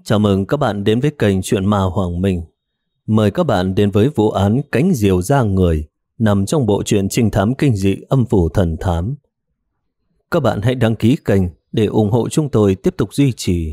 Chào mừng các bạn đến với kênh Chuyện Ma Hoàng Minh. Mời các bạn đến với vụ án Cánh Diều Da Người nằm trong bộ truyện trinh thám kinh dị Âm Phủ Thần Thám. Các bạn hãy đăng ký kênh để ủng hộ chúng tôi tiếp tục duy trì.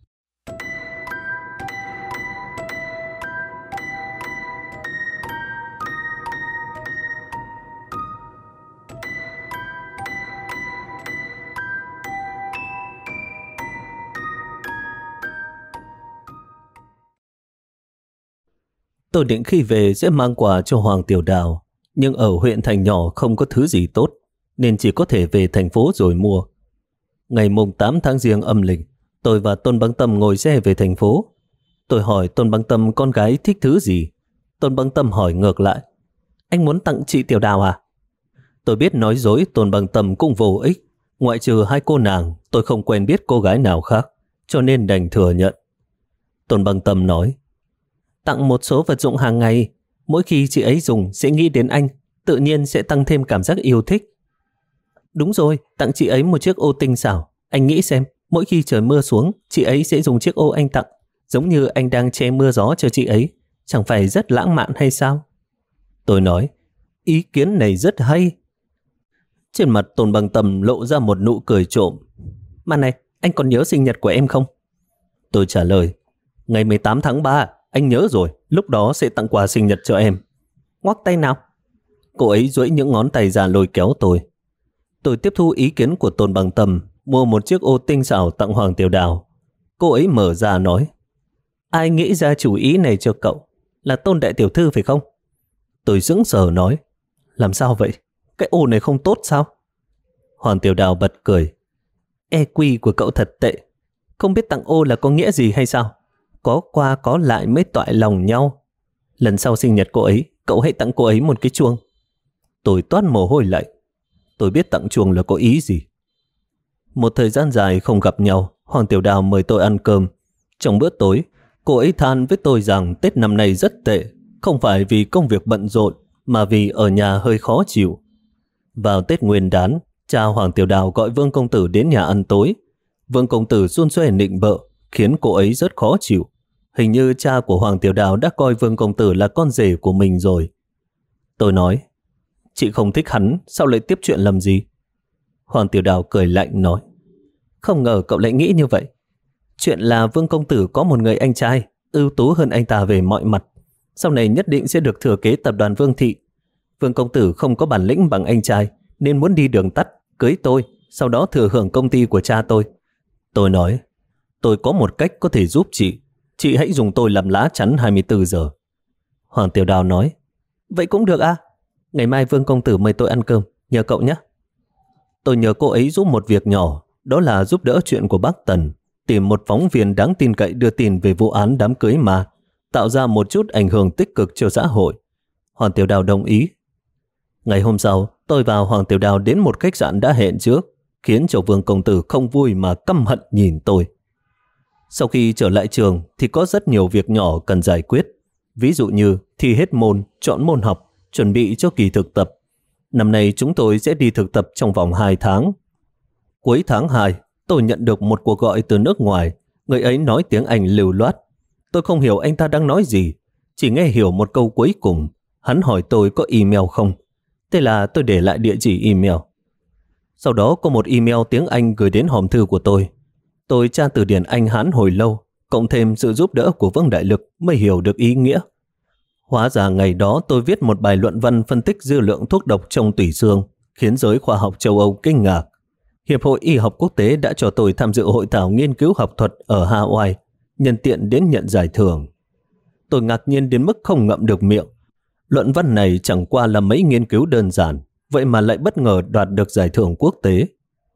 Tôi định khi về sẽ mang quà cho Hoàng Tiểu Đào, nhưng ở huyện thành nhỏ không có thứ gì tốt, nên chỉ có thể về thành phố rồi mua. Ngày mùng 8 tháng Giêng âm lịch, tôi và Tôn Băng Tâm ngồi xe về thành phố. Tôi hỏi Tôn Băng Tâm con gái thích thứ gì. Tôn Băng Tâm hỏi ngược lại, anh muốn tặng chị Tiểu Đào à? Tôi biết nói dối Tôn Băng Tâm cũng vô ích, ngoại trừ hai cô nàng, tôi không quen biết cô gái nào khác, cho nên đành thừa nhận. Tôn Băng Tâm nói, tặng một số vật dụng hàng ngày, mỗi khi chị ấy dùng sẽ nghĩ đến anh, tự nhiên sẽ tăng thêm cảm giác yêu thích. Đúng rồi, tặng chị ấy một chiếc ô tinh xảo. Anh nghĩ xem, mỗi khi trời mưa xuống, chị ấy sẽ dùng chiếc ô anh tặng, giống như anh đang che mưa gió cho chị ấy. Chẳng phải rất lãng mạn hay sao? Tôi nói, ý kiến này rất hay. Trên mặt Tôn Băng Tâm lộ ra một nụ cười trộm. Mà này, anh còn nhớ sinh nhật của em không? Tôi trả lời, ngày 18 tháng 3, anh nhớ rồi, lúc đó sẽ tặng quà sinh nhật cho em. Ngoắc tay nào. Cô ấy duỗi những ngón tay ra lôi kéo tôi. Tôi tiếp thu ý kiến của Tôn Băng Tâm, mua một chiếc ô tinh xảo tặng Hoàng Tiểu Đào. Cô ấy mở ra nói, ai nghĩ ra chủ ý này cho cậu? Là Tôn đại tiểu thư phải không? Tôi sững sờ nói, làm sao vậy? Cái ô này không tốt sao? Hoàng Tiểu Đào bật cười, EQ của cậu thật tệ. Không biết tặng ô là có nghĩa gì hay sao? Có qua có lại mới toại lòng nhau. Lần sau sinh nhật cô ấy, cậu hãy tặng cô ấy một cái chuông. Tôi toát mồ hôi lạnh. Tôi biết tặng chuông là có ý gì. Một thời gian dài không gặp nhau, Hoàng Tiểu Đào mời tôi ăn cơm. Trong bữa tối, cô ấy than với tôi rằng Tết năm nay rất tệ, không phải vì công việc bận rộn, mà vì ở nhà hơi khó chịu. Vào Tết Nguyên Đán, cha Hoàng Tiểu Đào gọi Vương Công Tử đến nhà ăn tối. Vương Công Tử xuân xuê nịnh bợ, khiến cô ấy rất khó chịu. Hình như cha của Hoàng Tiểu Đào đã coi Vương Công Tử là con rể của mình rồi. Tôi nói, chị không thích hắn, sao lại tiếp chuyện làm gì? Hoàng Tiểu Đào cười lạnh nói, không ngờ cậu lại nghĩ như vậy. Chuyện là Vương Công Tử có một người anh trai ưu tú hơn anh ta về mọi mặt, sau này nhất định sẽ được thừa kế tập đoàn Vương Thị. Vương Công Tử không có bản lĩnh bằng anh trai, nên muốn đi đường tắt, cưới tôi, sau đó thừa hưởng công ty của cha tôi. Tôi nói, tôi có một cách có thể giúp chị hãy dùng tôi làm lá chắn 24 giờ. Hoàng Tiểu Đào nói, vậy cũng được à? Ngày mai Vương Công Tử mời tôi ăn cơm, nhờ cậu nhé. Tôi nhờ cô ấy giúp một việc nhỏ, đó là giúp đỡ chuyện của bác Tần, tìm một phóng viên đáng tin cậy đưa tin về vụ án đám cưới ma, tạo ra một chút ảnh hưởng tích cực cho xã hội. Hoàng Tiểu Đào đồng ý. Ngày hôm sau, tôi và Hoàng Tiểu Đào đến một khách sạn đã hẹn trước, khiến cho Vương Công Tử không vui mà căm hận nhìn tôi. Sau khi trở lại trường thì có rất nhiều việc nhỏ cần giải quyết. Ví dụ như thi hết môn, chọn môn học, chuẩn bị cho kỳ thực tập. Năm nay chúng tôi sẽ đi thực tập trong vòng 2 tháng. Cuối tháng 2, tôi nhận được một cuộc gọi từ nước ngoài. Người ấy nói tiếng Anh lưu loát. Tôi không hiểu anh ta đang nói gì, chỉ nghe hiểu một câu cuối cùng. Hắn hỏi tôi có email không. Thế là tôi để lại địa chỉ email. Sau đó có một email tiếng Anh gửi đến hòm thư của tôi. Tôi tra từ điển Anh Hán hồi lâu, cộng thêm sự giúp đỡ của Vương Đại Lực mới hiểu được ý nghĩa. Hóa ra ngày đó tôi viết một bài luận văn phân tích dư lượng thuốc độc trong tủy xương, khiến giới khoa học châu Âu kinh ngạc. Hiệp hội Y học Quốc tế đã cho tôi tham dự hội thảo nghiên cứu học thuật ở Hawaii, nhân tiện đến nhận giải thưởng. Tôi ngạc nhiên đến mức không ngậm được miệng. Luận văn này chẳng qua là mấy nghiên cứu đơn giản, vậy mà lại bất ngờ đoạt được giải thưởng quốc tế.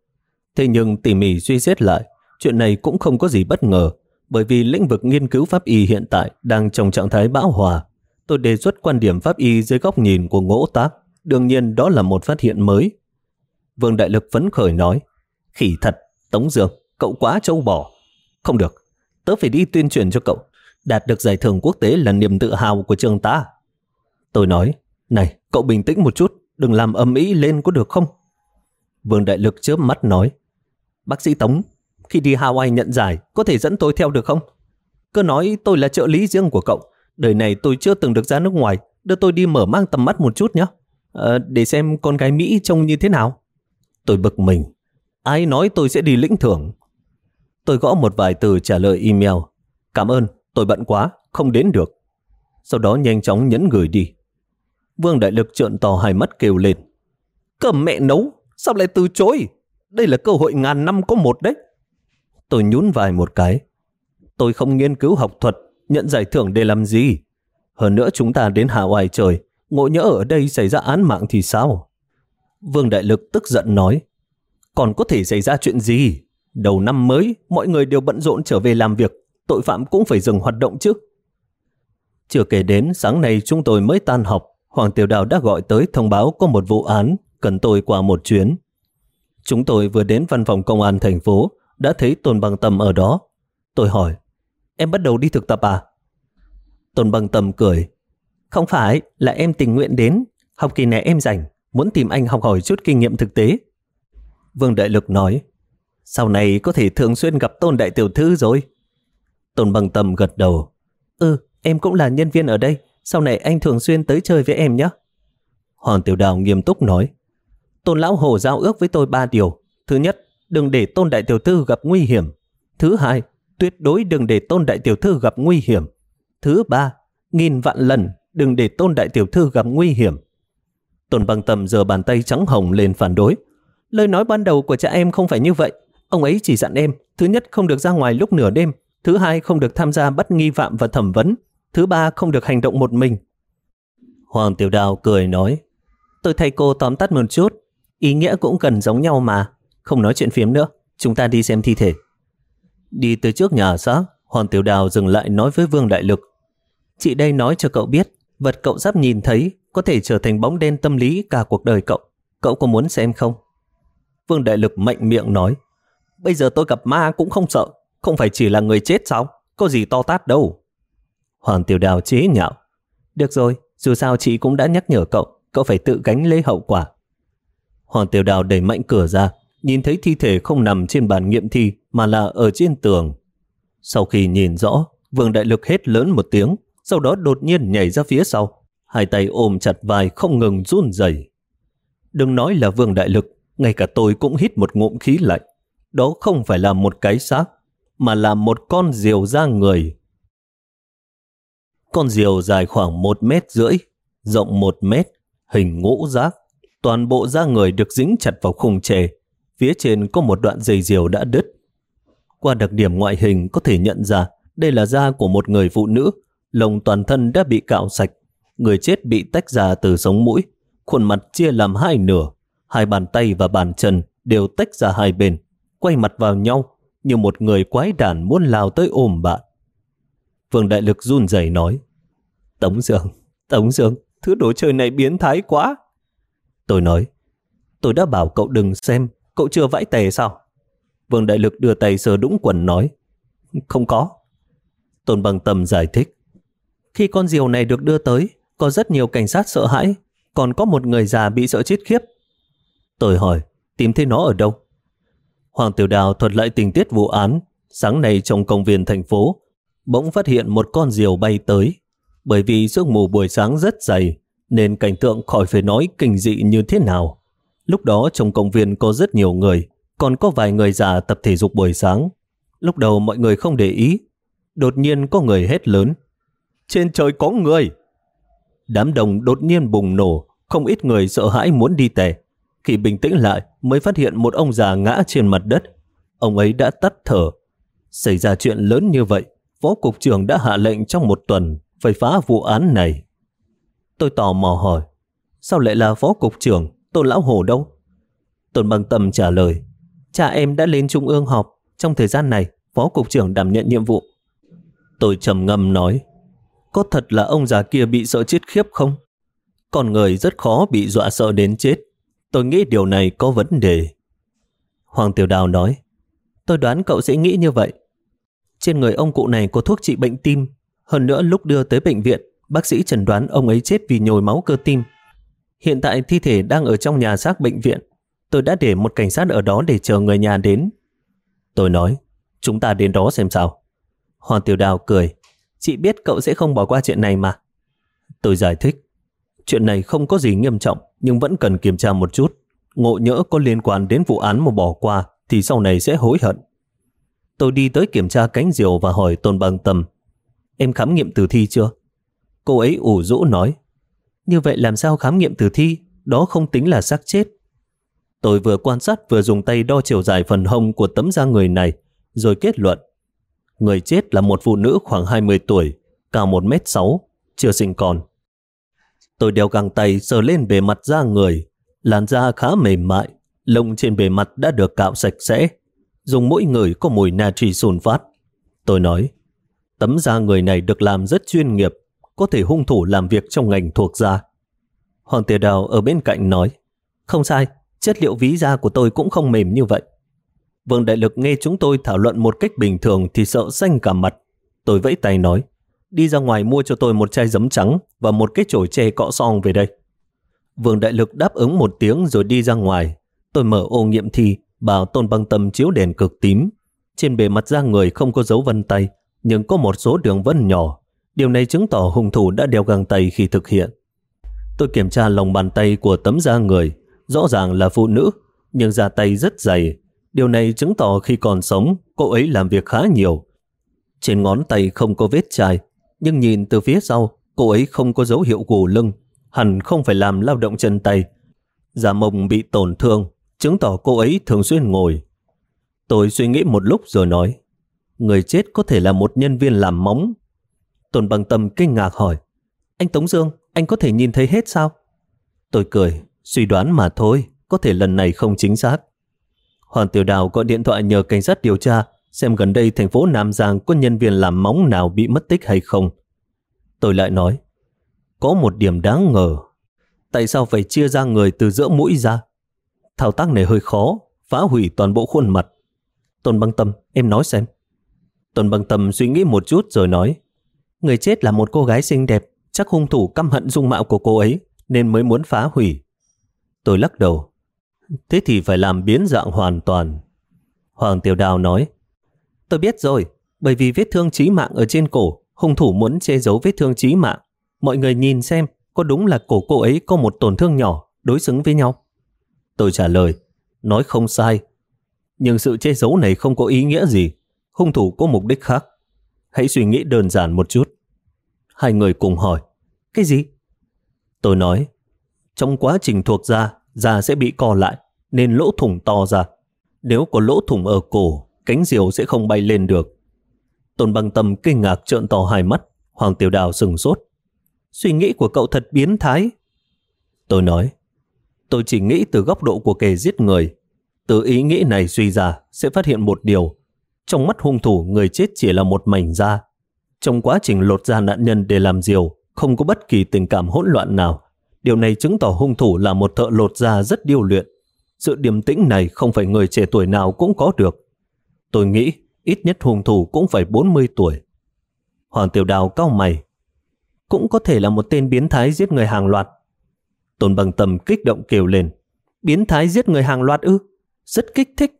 Thế nhưng tỉ mỉ suy xét lại, chuyện này cũng không có gì bất ngờ, bởi vì lĩnh vực nghiên cứu pháp y hiện tại đang trong trạng thái bão hòa. Tôi đề xuất quan điểm pháp y dưới góc nhìn của Ngỗ Tác, đương nhiên đó là một phát hiện mới. Vương Đại Lực phấn khởi nói, khỉ thật, Tống Dương, cậu quá trâu bò. Không được, tớ phải đi tuyên truyền cho cậu, đạt được giải thưởng quốc tế là niềm tự hào của trường ta. Tôi nói, này, cậu bình tĩnh một chút, đừng làm ầm ĩ lên có được không? Vương Đại Lực chớp mắt nói, bác sĩ Tống, khi đi Hawaii nhận giải, có thể dẫn tôi theo được không? Cứ nói tôi là trợ lý riêng của cậu. Đời này tôi chưa từng được ra nước ngoài. Đưa tôi đi mở mang tầm mắt một chút nhé. Để xem con gái Mỹ trông như thế nào. Tôi bực mình. Ai nói tôi sẽ đi lĩnh thưởng? Tôi gõ một vài từ trả lời email. Cảm ơn, tôi bận quá, không đến được. Sau đó nhanh chóng nhấn gửi đi. Vương Đại Lực trợn to hai mắt kêu lên. Cơm mẹ nấu, sao lại từ chối? Đây là cơ hội ngàn năm có một đấy. Tôi nhún vai một cái. Tôi không nghiên cứu học thuật, nhận giải thưởng để làm gì? Hơn nữa chúng ta đến Hawaii chơi, ngộ nhỡ ở đây xảy ra án mạng thì sao? Vương Đại Lực tức giận nói. Còn có thể xảy ra chuyện gì? Đầu năm mới, mọi người đều bận rộn trở về làm việc, tội phạm cũng phải dừng hoạt động chứ. Chưa kể đến sáng nay chúng tôi mới tan học, Hoàng Tiểu Đào đã gọi tới thông báo có một vụ án, cần tôi qua một chuyến. Chúng tôi vừa đến văn phòng công an thành phố, đã thấy Tôn Băng Tâm ở đó. Tôi hỏi, em bắt đầu đi thực tập à? Tôn Băng Tâm cười, không phải, là em tình nguyện đến. Học kỳ này em rảnh, muốn tìm anh học hỏi chút kinh nghiệm thực tế. Vương Đại Lực nói, sau này có thể thường xuyên gặp Tôn đại tiểu thư rồi. Tôn Băng Tâm gật đầu, em cũng là nhân viên ở đây, sau này anh thường xuyên tới chơi với em nhé. Hoàng Tiểu Đào nghiêm túc nói, Tôn lão hồ giao ước với tôi 3 điều. Thứ nhất, đừng để Tôn đại tiểu thư gặp nguy hiểm. Thứ hai, tuyệt đối đừng để Tôn đại tiểu thư gặp nguy hiểm. Thứ ba, nghìn vạn lần đừng để Tôn đại tiểu thư gặp nguy hiểm. Tôn Băng Tâm giơ bàn tay trắng hồng lên phản đối. Lời nói ban đầu của cha em không phải như vậy. Ông ấy chỉ dặn em, thứ nhất không được ra ngoài lúc nửa đêm, thứ hai không được tham gia bắt nghi phạm và thẩm vấn, thứ ba không được hành động một mình. Hoàng Tiểu Đào cười nói, tôi thay cô tóm tắt một chút, ý nghĩa cũng gần giống nhau mà. Không nói chuyện phiếm nữa, chúng ta đi xem thi thể. Đi tới trước nhà xác, Hoàng Tiểu Đào dừng lại nói với Vương Đại Lực, chị đây nói cho cậu biết, vật cậu sắp nhìn thấy có thể trở thành bóng đen tâm lý cả cuộc đời cậu. Cậu có muốn xem không? Vương Đại Lực mạnh miệng nói, bây giờ tôi gặp ma cũng không sợ, không phải chỉ là người chết sao? Có gì to tát đâu. Hoàng Tiểu Đào chế nhạo, được rồi, dù sao chị cũng đã nhắc nhở cậu, cậu phải tự gánh lấy hậu quả. Hoàng Tiểu Đào đẩy mạnh cửa ra, nhìn thấy thi thể không nằm trên bàn nghiệm thi mà là ở trên tường. Sau khi nhìn rõ, Vương Đại Lực hét lớn một tiếng, sau đó đột nhiên nhảy ra phía sau, hai tay ôm chặt vai không ngừng run rẩy. Đừng nói là Vương Đại Lực, ngay cả tôi cũng hít một ngụm khí lạnh. Đó không phải là một cái xác, mà là một con diều da người. Con diều dài khoảng 1,5 mét, rộng 1 mét, hình ngũ giác. Toàn bộ da người được dính chặt vào khung tre. Phía trên có một đoạn dây diều đã đứt. Qua đặc điểm ngoại hình có thể nhận ra đây là da của một người phụ nữ. Lông toàn thân đã bị cạo sạch. Người chết bị tách ra từ sống mũi. Khuôn mặt chia làm hai nửa. Hai bàn tay và bàn chân đều tách ra hai bên, quay mặt vào nhau như một người quái đản muốn lao tới ôm bạn. Vương Đại Lực run rẩy nói, Tống Dương, thứ đồ chơi này biến thái quá. Tôi nói, tôi đã bảo cậu đừng xem, cậu chưa vãi tè sao? Vương Đại Lực đưa tay sờ đũng quần nói, không có. Tôn Băng Tâm giải thích, khi con diều này được đưa tới, có rất nhiều cảnh sát sợ hãi, còn có một người già bị sợ chết khiếp. Tôi hỏi, tìm thấy nó ở đâu? Hoàng Tiểu Đào thuật lại tình tiết vụ án. Sáng nay trong công viên thành phố, bỗng phát hiện một con diều bay tới. Bởi vì sương mù buổi sáng rất dày, nên cảnh tượng khỏi phải nói kinh dị như thế nào. Lúc đó trong công viên có rất nhiều người, còn có vài người già tập thể dục buổi sáng. Lúc đầu mọi người không để ý. Đột nhiên có người hét lớn, trên trời có người! Đám đông đột nhiên bùng nổ, không ít người sợ hãi muốn đi tè. Khi bình tĩnh lại mới phát hiện một ông già ngã trên mặt đất. Ông ấy đã tắt thở. Xảy ra chuyện lớn như vậy, Phó Cục trưởng đã hạ lệnh trong 1 tuần phải phá vụ án này. Tôi tò mò hỏi, sao lại là Phó Cục trưởng, Tôn Lão Hổ đâu? Tôn Băng Tâm trả lời, cha em đã lên Trung ương họp, trong thời gian này Phó Cục trưởng đảm nhận nhiệm vụ. Tôi trầm ngâm nói, có thật là ông già kia bị sợ chết khiếp không? Con người rất khó bị dọa sợ đến chết. Tôi nghĩ điều này có vấn đề. Hoàng Tiểu Đào nói, tôi đoán cậu sẽ nghĩ như vậy. Trên người ông cụ này có thuốc trị bệnh tim. Hơn nữa lúc đưa tới bệnh viện, bác sĩ chẩn đoán ông ấy chết vì nhồi máu cơ tim. Hiện tại thi thể đang ở trong nhà xác bệnh viện. Tôi đã để một cảnh sát ở đó để chờ người nhà đến. Tôi nói, chúng ta đến đó xem sao. Hoàng Tiểu Đào cười. Chị biết cậu sẽ không bỏ qua chuyện này mà. Tôi giải thích. Chuyện này không có gì nghiêm trọng, nhưng vẫn cần kiểm tra một chút. Ngộ nhỡ có liên quan đến vụ án mà bỏ qua thì sau này sẽ hối hận. Tôi đi tới kiểm tra cánh diều và hỏi Tôn Băng Tâm. Em khám nghiệm tử thi chưa? Cô ấy ủ rũ nói. Như vậy làm sao khám nghiệm tử thi? Đó không tính là xác chết. Tôi vừa quan sát vừa dùng tay đo chiều dài phần hông của tấm da người này, rồi kết luận. Người chết là một phụ nữ khoảng 20 tuổi, cao 1m6, chưa sinh con. Tôi đeo găng tay sờ lên bề mặt da người. Làn da khá mềm mại, lông trên bề mặt đã được cạo sạch sẽ. Dùng mỗi người có mùi natri sulfat. Tôi nói, tấm da người này được làm rất chuyên nghiệp, có thể hung thủ làm việc trong ngành thuộc da. Hoàng Tiểu Đào ở bên cạnh nói, không sai, chất liệu ví da của tôi cũng không mềm như vậy. Vương Đại Lực nghe chúng tôi thảo luận một cách bình thường thì sợ xanh cả mặt. Tôi vẫy tay nói, đi ra ngoài mua cho tôi một chai giấm trắng và một cái chổi tre cọ xong về đây. Vương Đại Lực đáp ứng một tiếng rồi đi ra ngoài. Tôi mở ô nghiệm thi, bảo Tôn Băng Tâm chiếu đèn cực tím. Trên bề mặt da người không có dấu vân tay, nhưng có một số đường vân nhỏ. Điều này chứng tỏ hung thủ đã đeo găng tay khi thực hiện. Tôi kiểm tra lòng bàn tay của tấm da người. Rõ ràng là phụ nữ, nhưng da tay rất dày. Điều này chứng tỏ khi còn sống, cô ấy làm việc khá nhiều. Trên ngón tay không có vết chai, nhưng nhìn từ phía sau, cô ấy không có dấu hiệu gù lưng. Hẳn không phải làm lao động chân tay. Da mông bị tổn thương, chứng tỏ cô ấy thường xuyên ngồi. Tôi suy nghĩ một lúc rồi nói, người chết có thể là một nhân viên làm móng. Tôn Băng Tâm kinh ngạc hỏi, anh Tống Dương, anh có thể nhìn thấy hết sao? Tôi cười, suy đoán mà thôi, có thể lần này không chính xác. Hoàng Tiểu Đào gọi điện thoại nhờ cảnh sát điều tra xem gần đây thành phố Nam Giang có nhân viên làm móng nào bị mất tích hay không. Tôi lại nói, có một điểm đáng ngờ. Tại sao phải chia ra người từ giữa mũi ra? Thao tác này hơi khó, phá hủy toàn bộ khuôn mặt. Tôn Băng Tâm, em nói xem. Tôn Băng Tâm suy nghĩ một chút rồi nói, người chết là một cô gái xinh đẹp, chắc hung thủ căm hận dung mạo của cô ấy nên mới muốn phá hủy. Tôi lắc đầu, thế thì phải làm biến dạng hoàn toàn. Hoàng Tiểu Đào nói, tôi biết rồi, bởi vì vết thương chí mạng ở trên cổ, hung thủ muốn che giấu vết thương chí mạng. Mọi người nhìn xem, có đúng là cổ cô ấy có một tổn thương nhỏ, đối xứng với nhau? Tôi trả lời, nói không sai. Nhưng sự che giấu này không có ý nghĩa gì. Hung thủ có mục đích khác. Hãy suy nghĩ đơn giản một chút. Hai người cùng hỏi, cái gì? Tôi nói, trong quá trình thuộc da, da sẽ bị co lại, nên lỗ thủng to ra. Nếu có lỗ thủng ở cổ, cánh diều sẽ không bay lên được. Tôn Băng Tâm kinh ngạc trợn to hai mắt. Hoàng Tiểu Đào sừng sốt. Suy nghĩ của cậu thật biến thái. Tôi nói, tôi chỉ nghĩ từ góc độ của kẻ giết người. Từ ý nghĩ này suy ra sẽ phát hiện một điều. Trong mắt hung thủ, người chết chỉ là một mảnh da. Trong quá trình lột da nạn nhân để làm diều, không có bất kỳ tình cảm hỗn loạn nào. Điều này chứng tỏ hung thủ là một thợ lột da rất điêu luyện. Sự điềm tĩnh này không phải người trẻ tuổi nào cũng có được. Tôi nghĩ ít nhất hung thủ cũng phải 40 tuổi. Hoàng Tiểu Đào cau mày. Cũng có thể là một tên biến thái giết người hàng loạt. Tôn Băng Tâm kích động kêu lên. Biến thái giết người hàng loạt ư? Rất kích thích.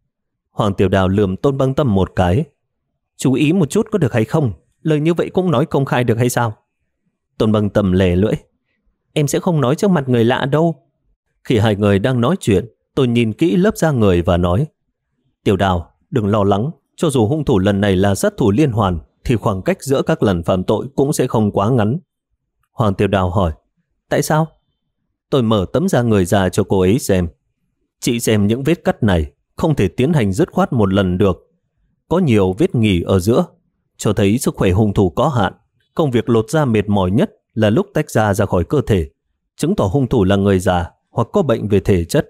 Hoàng Tiểu Đào lườm Tôn Băng Tâm một cái. Chú ý một chút có được hay không? Lời như vậy cũng nói công khai được hay sao? Tôn Băng Tâm lè lưỡi. Em sẽ không nói trước mặt người lạ đâu. Khi hai người đang nói chuyện, tôi nhìn kỹ lớp da người và nói, Tiểu Đào, đừng lo lắng. Cho dù hung thủ lần này là sát thủ liên hoàn, thì khoảng cách giữa các lần phạm tội cũng sẽ không quá ngắn. Hoàng Tiểu Đào hỏi, tại sao? Tôi mở tấm da người ra cho cô ấy xem. Chị xem những vết cắt này, không thể tiến hành dứt khoát một lần được. Có nhiều vết nghỉ ở giữa, cho thấy sức khỏe hung thủ có hạn. Công việc lột da mệt mỏi nhất là lúc tách da ra khỏi cơ thể, chứng tỏ hung thủ là người già hoặc có bệnh về thể chất.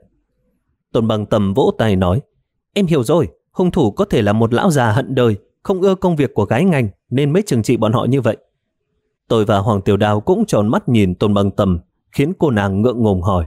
Tôn Băng Tâm vỗ tay nói, em hiểu rồi, hung thủ có thể là một lão già hận đời, không ưa công việc của gái ngành nên mới trừng trị bọn họ như vậy. Tôi và Hoàng Tiểu Đào cũng tròn mắt nhìn Tôn Băng Tâm, khiến cô nàng ngượng ngùng hỏi,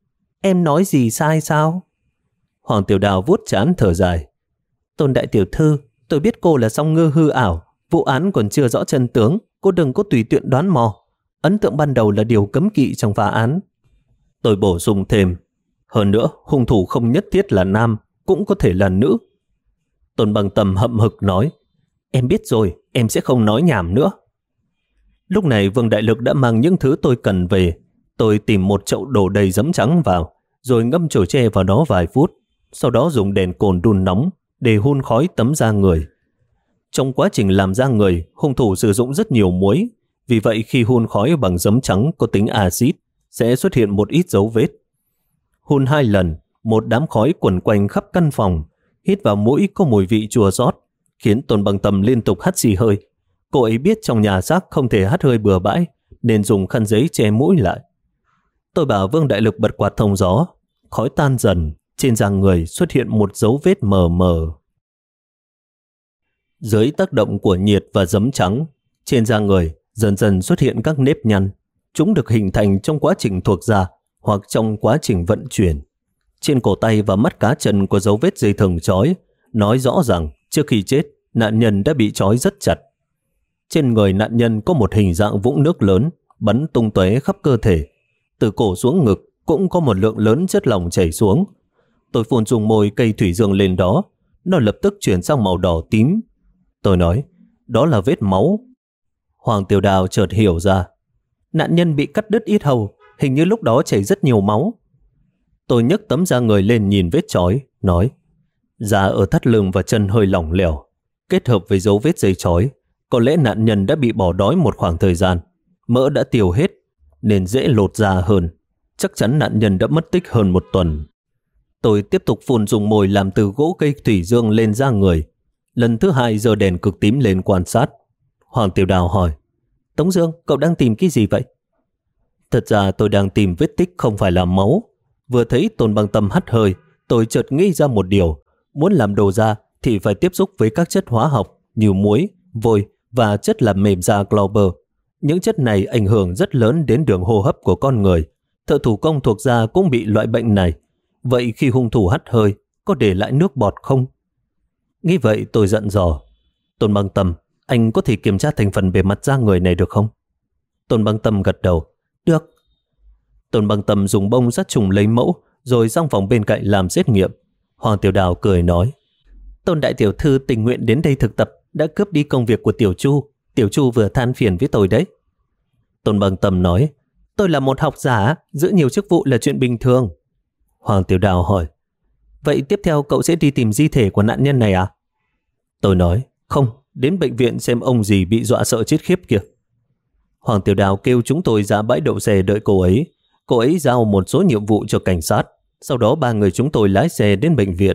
em nói gì sai sao? Hoàng Tiểu Đào vuốt trán thở dài. Tôn đại tiểu thư, tôi biết cô là song ngư hư ảo, vụ án còn chưa rõ chân tướng, cô đừng có tùy tiện đoán mò. Ấn tượng ban đầu là điều cấm kỵ trong phá án. Tôi bổ sung thêm, hơn nữa hung thủ không nhất thiết là nam, cũng có thể là nữ. Tôn Băng Tâm hậm hực nói, Em biết rồi, em sẽ không nói nhảm nữa. Lúc này Vương Đại Lực đã mang những thứ tôi cần về. Tôi tìm một chậu đổ đầy giấm trắng vào, rồi ngâm chổi tre vào đó vài phút. Sau đó dùng đèn cồn đun nóng để hun khói tấm da người. Trong quá trình làm da người, hung thủ sử dụng rất nhiều muối. Vì vậy khi hun khói bằng giấm trắng có tính axit, sẽ xuất hiện một ít dấu vết. Hun 2 lần, một đám khói quẩn quanh khắp căn phòng. Hít vào mũi có mùi vị chua xót, khiến Tôn Băng Tâm liên tục hắt xì hơi. Cô ấy biết trong nhà xác không thể hắt hơi bừa bãi, nên dùng khăn giấy che mũi lại. Tôi bảo Vương Đại Lực bật quạt thông gió. Khói tan dần, trên da người xuất hiện một dấu vết mờ mờ. Dưới tác động của nhiệt và giấm trắng, trên da người dần dần xuất hiện các nếp nhăn. Chúng được hình thành trong quá trình thuộc da hoặc trong quá trình vận chuyển. Trên cổ tay và mắt cá chân có dấu vết dây thừng trói, nói rõ rằng trước khi chết, nạn nhân đã bị trói rất chặt. Trên người nạn nhân có một hình dạng vũng nước lớn, bắn tung tóe khắp cơ thể. Từ cổ xuống ngực cũng có một lượng lớn chất lỏng chảy xuống. Tôi phun dùng môi cây thủy dương lên đó, nó lập tức chuyển sang màu đỏ tím. Tôi nói, đó là vết máu. Hoàng Tiểu Đào chợt hiểu ra. Nạn nhân bị cắt đứt yết hầu, hình như lúc đó chảy rất nhiều máu. Tôi nhấc tấm da người lên nhìn vết chói, nói, da ở thắt lưng và chân hơi lỏng lẻo, kết hợp với dấu vết dây chói, có lẽ nạn nhân đã bị bỏ đói một khoảng thời gian, mỡ đã tiêu hết, nên dễ lột da hơn. Chắc chắn nạn nhân đã mất tích hơn 1 tuần. Tôi tiếp tục phun dùng mồi làm từ gỗ cây thủy dương lên da người. Lần thứ 2 giơ đèn cực tím lên quan sát. Hoàng Tiểu Đào hỏi, Tống Dương, cậu đang tìm cái gì vậy? Thật ra tôi đang tìm vết tích không phải là máu. Vừa thấy Tôn Băng Tâm hắt hơi, tôi chợt nghĩ ra một điều. Muốn làm đồ da thì phải tiếp xúc với các chất hóa học như muối, vôi và chất làm mềm da Glauber. Những chất này ảnh hưởng rất lớn đến đường hô hấp của con người. Thợ thủ công thuộc da cũng bị loại bệnh này. Vậy khi hung thủ hắt hơi, có để lại nước bọt không? Nghĩ vậy tôi dặn dò, Tôn Băng Tâm, anh có thể kiểm tra thành phần bề mặt da người này được không? Tôn Băng Tâm gật đầu, được. Tôn Băng Tâm dùng bông sát trùng lấy mẫu, rồi sang phòng bên cạnh làm xét nghiệm. Hoàng Tiểu Đào cười nói, Tôn đại tiểu thư tình nguyện đến đây thực tập, đã cướp đi công việc của Tiểu Chu. Tiểu Chu vừa than phiền với tôi đấy. Tôn Băng Tâm nói, tôi là một học giả, giữ nhiều chức vụ là chuyện bình thường. Hoàng Tiểu Đào hỏi, vậy tiếp theo cậu sẽ đi tìm di thể của nạn nhân này à? Tôi nói, không, đến bệnh viện xem ông gì bị dọa sợ chết khiếp kìa. Hoàng Tiểu Đào kêu chúng tôi ra bãi đậu xe đợi cô ấy. Cô ấy giao một số nhiệm vụ cho cảnh sát. Sau đó 3 người chúng tôi lái xe đến bệnh viện.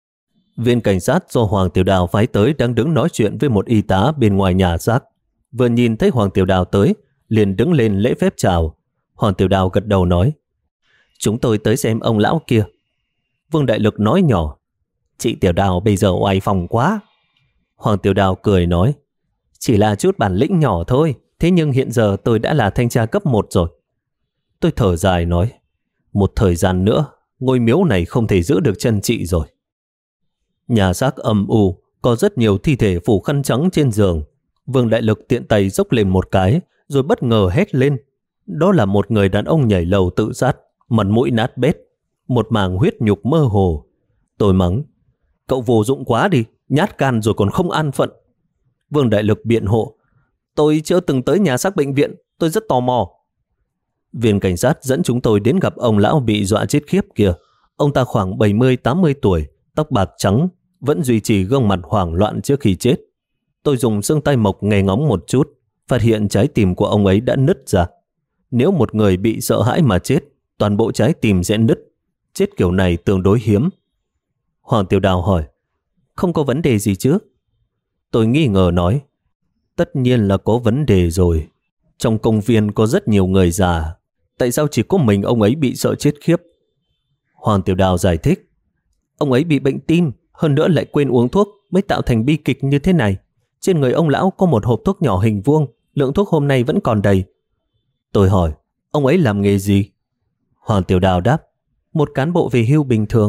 Viên cảnh sát do Hoàng Tiểu Đào phái tới đang đứng nói chuyện với một y tá bên ngoài nhà xác. Vừa nhìn thấy Hoàng Tiểu Đào tới, liền đứng lên lễ phép chào. Hoàng Tiểu Đào gật đầu nói, chúng tôi tới xem ông lão kia. Vương Đại Lực nói nhỏ, chị Tiểu Đào bây giờ oai phong quá. Hoàng Tiểu Đào cười nói, chỉ là chút bản lĩnh nhỏ thôi, thế nhưng hiện giờ tôi đã là thanh tra cấp 1 rồi. Tôi thở dài nói, một thời gian nữa, ngôi miếu này không thể giữ được chân trị rồi. Nhà xác âm u, có rất nhiều thi thể phủ khăn trắng trên giường. Vương Đại Lực tiện tay dốc lên một cái, rồi bất ngờ hét lên. Đó là một người đàn ông nhảy lầu tự sát, mặt mũi nát bét, một mảng huyết nhục mơ hồ. Tôi mắng, cậu vô dụng quá đi, nhát gan rồi còn không an phận. Vương Đại Lực biện hộ, tôi chưa từng tới nhà xác bệnh viện, tôi rất tò mò. Viên cảnh sát dẫn chúng tôi đến gặp ông lão bị dọa chết khiếp kia. Ông ta khoảng 70-80 tuổi, tóc bạc trắng, vẫn duy trì gương mặt hoảng loạn trước khi chết. Tôi dùng xương tay mộc nghe ngóng một chút, phát hiện trái tim của ông ấy đã nứt ra. Nếu một người bị sợ hãi mà chết, toàn bộ trái tim sẽ nứt. Chết kiểu này tương đối hiếm. Hoàng Tiểu Đào hỏi, không có vấn đề gì chứ? Tôi nghi ngờ nói, tất nhiên là có vấn đề rồi. Trong công viên có rất nhiều người già, tại sao chỉ có mình ông ấy bị sợ chết khiếp? Hoàng Tiểu Đào giải thích, ông ấy bị bệnh tim, hơn nữa lại quên uống thuốc mới tạo thành bi kịch như thế này. Trên người ông lão có một hộp thuốc nhỏ hình vuông, lượng thuốc hôm nay vẫn còn đầy. Tôi hỏi, ông ấy làm nghề gì? Hoàng Tiểu Đào đáp, một cán bộ về hưu bình thường.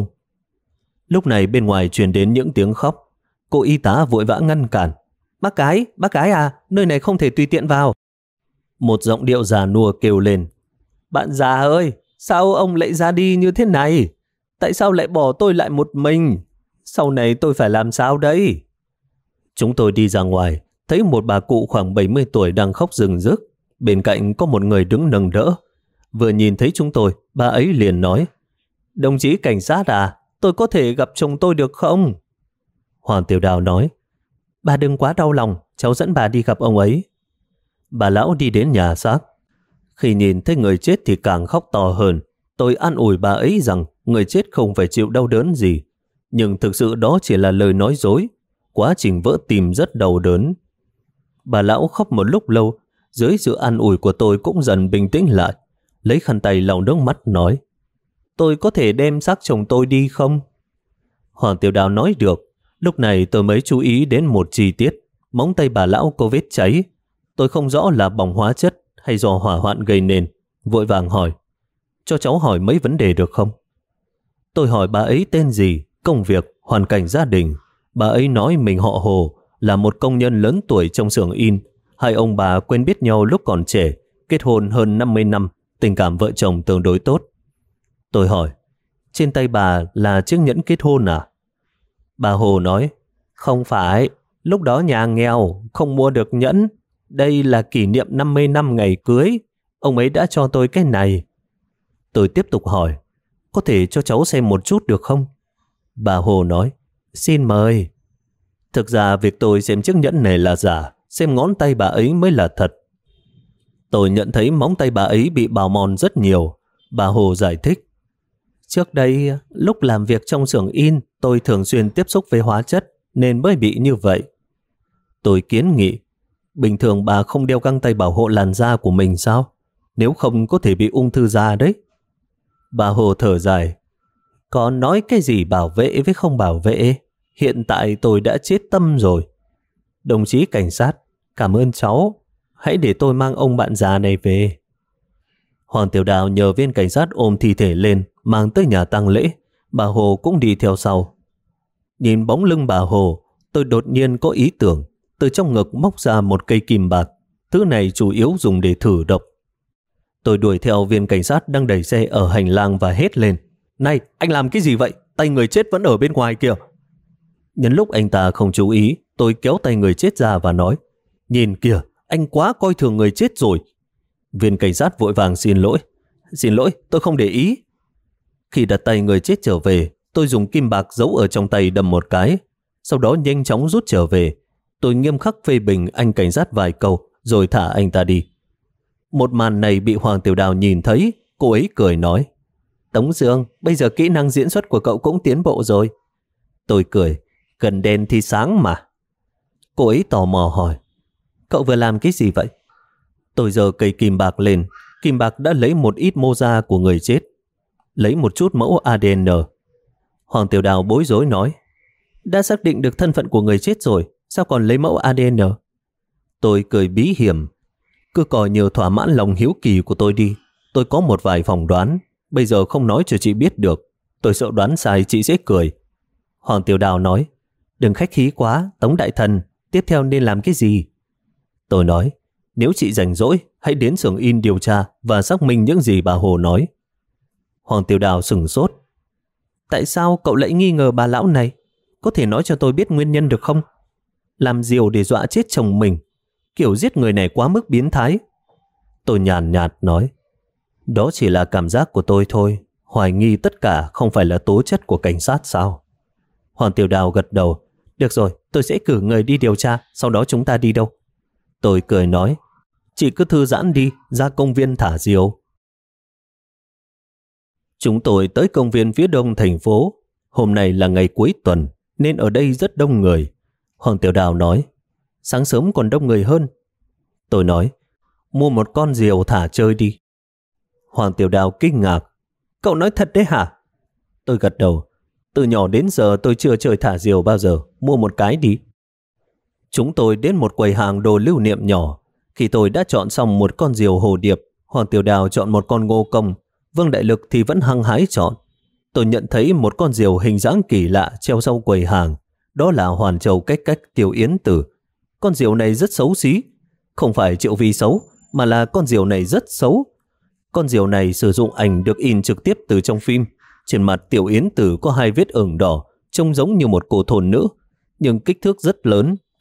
Lúc này bên ngoài truyền đến những tiếng khóc. Cô y tá vội vã ngăn cản. Bác gái à, nơi này không thể tùy tiện vào. Một giọng điệu già nua kêu lên, bạn già ơi, sao ông lại ra đi như thế này? Tại sao lại bỏ tôi lại một mình? Sau này tôi phải làm sao đây? Chúng tôi đi ra ngoài, thấy một bà cụ khoảng 70 tuổi đang khóc rừng rức. Bên cạnh có một người đứng nâng đỡ. Vừa nhìn thấy chúng tôi, bà ấy liền nói: Đồng chí cảnh sát à, tôi có thể gặp chồng tôi được không? Hoàng Tiểu Đào nói: Bà đừng quá đau lòng, cháu dẫn bà đi gặp ông ấy. Bà lão đi đến nhà xác. Khi nhìn thấy người chết thì càng khóc to hơn. Tôi an ủi bà ấy rằng người chết không phải chịu đau đớn gì. Nhưng thực sự đó chỉ là lời nói dối. Quá trình vỡ tim rất đau đớn. Bà lão khóc một lúc lâu, dưới sự an ủi của tôi cũng dần bình tĩnh lại. Lấy khăn tay lau nước mắt nói: Tôi có thể đem xác chồng tôi đi không? Hoàng Tiểu Đào nói được. Lúc này tôi mới chú ý đến một chi tiết. Móng tay bà lão có vết cháy. Tôi không rõ là bỏng hóa chất hay do hỏa hoạn gây nên. Vội vàng hỏi: Cho cháu hỏi mấy vấn đề được không? Tôi hỏi bà ấy tên gì, công việc, hoàn cảnh gia đình. Bà ấy nói mình họ Hồ, là một công nhân lớn tuổi trong xưởng in. Hai ông bà quen biết nhau lúc còn trẻ, kết hôn hơn 50 năm, tình cảm vợ chồng tương đối tốt. Tôi hỏi: Trên tay bà là chiếc nhẫn kết hôn à? Bà Hồ nói: Không phải, lúc đó nhà nghèo, không mua được nhẫn. Đây là kỷ niệm 50 năm ngày cưới. Ông ấy đã cho tôi cái này. Tôi tiếp tục hỏi: Có thể cho cháu xem một chút được không? Bà Hồ nói: Xin mời. Thực ra việc tôi xem chiếc nhẫn này là giả, xem ngón tay bà ấy mới là thật. Tôi nhận thấy móng tay bà ấy bị bào mòn rất nhiều. Bà Hồ giải thích: Trước đây, lúc làm việc trong xưởng in, tôi thường xuyên tiếp xúc với hóa chất, nên mới bị như vậy. Tôi kiến nghị: Bình thường bà không đeo găng tay bảo hộ làn da của mình sao? Nếu không có thể bị ung thư da đấy. Bà Hồ thở dài: Có nói cái gì bảo vệ với không bảo vệ? Hiện tại tôi đã chết tâm rồi. Đồng chí cảnh sát, cảm ơn cháu. Hãy để tôi mang ông bạn già này về. Hoàng Tiểu Đào nhờ viên cảnh sát ôm thi thể lên, mang tới nhà tang lễ. Bà Hồ cũng đi theo sau. Nhìn bóng lưng bà Hồ, tôi đột nhiên có ý tưởng. Từ trong ngực móc ra một cây kim bạc. Thứ này chủ yếu dùng để thử độc. Tôi đuổi theo viên cảnh sát đang đẩy xe ở hành lang và hét lên: Này, anh làm cái gì vậy? Tay người chết vẫn ở bên ngoài kìa. Nhân lúc anh ta không chú ý, tôi kéo tay người chết ra và nói: Nhìn kìa, anh quá coi thường người chết rồi. Viên cảnh sát vội vàng xin lỗi: Xin lỗi, tôi không để ý. Khi đặt tay người chết trở về, tôi dùng kim bạc giấu ở trong tay đâm một cái, sau đó nhanh chóng rút trở về. Tôi nghiêm khắc phê bình anh cảnh sát vài câu rồi thả anh ta đi. Một màn này bị Hoàng Tiểu Đào nhìn thấy. Cô ấy cười nói: Tống Dương, bây giờ kỹ năng diễn xuất của cậu cũng tiến bộ rồi. Tôi cười: Gần đèn thì sáng mà. Cô ấy tò mò hỏi: Cậu vừa làm cái gì vậy? Tôi giơ cây kim bạc lên. Kim bạc đã lấy một ít mô da của người chết, lấy một chút mẫu ADN. Hoàng Tiểu Đào bối rối nói: Đã xác định được thân phận của người chết rồi, sao còn lấy mẫu ADN? Tôi cười bí hiểm: Cứ coi như thỏa mãn lòng hiếu kỳ của tôi đi. Tôi có một vài phỏng đoán, bây giờ không nói cho chị biết được. Tôi sợ đoán sai chị sẽ cười. Hoàng Tiểu Đào nói: Đừng khách khí quá, Tống đại thần, tiếp theo nên làm cái gì? Tôi nói: Nếu chị rảnh rỗi, hãy đến xưởng in điều tra và xác minh những gì bà Hồ nói. Hoàng Tiểu Đào sửng sốt: Tại sao cậu lại nghi ngờ bà lão này? Có thể nói cho tôi biết nguyên nhân được không? Làm diều để dọa chết chồng mình, kiểu giết người này quá mức biến thái. Tôi nhàn nhạt nói: Đó chỉ là cảm giác của tôi thôi. Hoài nghi tất cả không phải là tố chất của cảnh sát sao? Hoàng Tiểu Đào gật đầu: Được rồi, tôi sẽ cử người đi điều tra, sau đó chúng ta đi đâu? Tôi cười nói: Chị cứ thư giãn đi, ra công viên thả diều. Chúng tôi tới công viên phía đông thành phố. Hôm nay là ngày cuối tuần nên ở đây rất đông người. Hoàng Tiểu Đào nói: Sáng sớm còn đông người hơn. Tôi nói: Mua một con diều thả chơi đi. Hoàng Tiểu Đào kinh ngạc: Cậu nói thật đấy hả? Tôi gật đầu: Từ nhỏ đến giờ tôi chưa chơi thả diều bao giờ, mua một cái đi. Chúng tôi đến một quầy hàng đồ lưu niệm nhỏ. Khi tôi đã chọn xong một con diều hồ điệp, Hoàng Tiểu Đào chọn một con ngô công, Vương Đại Lực thì vẫn hăng hái chọn. Tôi nhận thấy một con diều hình dáng kỳ lạ treo sau quầy hàng. Đó là Hoàn Châu Cách Cách Tiểu Yến Tử. Con diều này rất xấu xí. Không phải Triệu Vi xấu, mà là con diều này rất xấu. Con diều này sử dụng ảnh được in trực tiếp từ trong phim. Trên mặt Tiểu Yến Tử có 2 vết ửng đỏ, trông giống như một cô thôn nữ, nhưng kích thước rất lớn,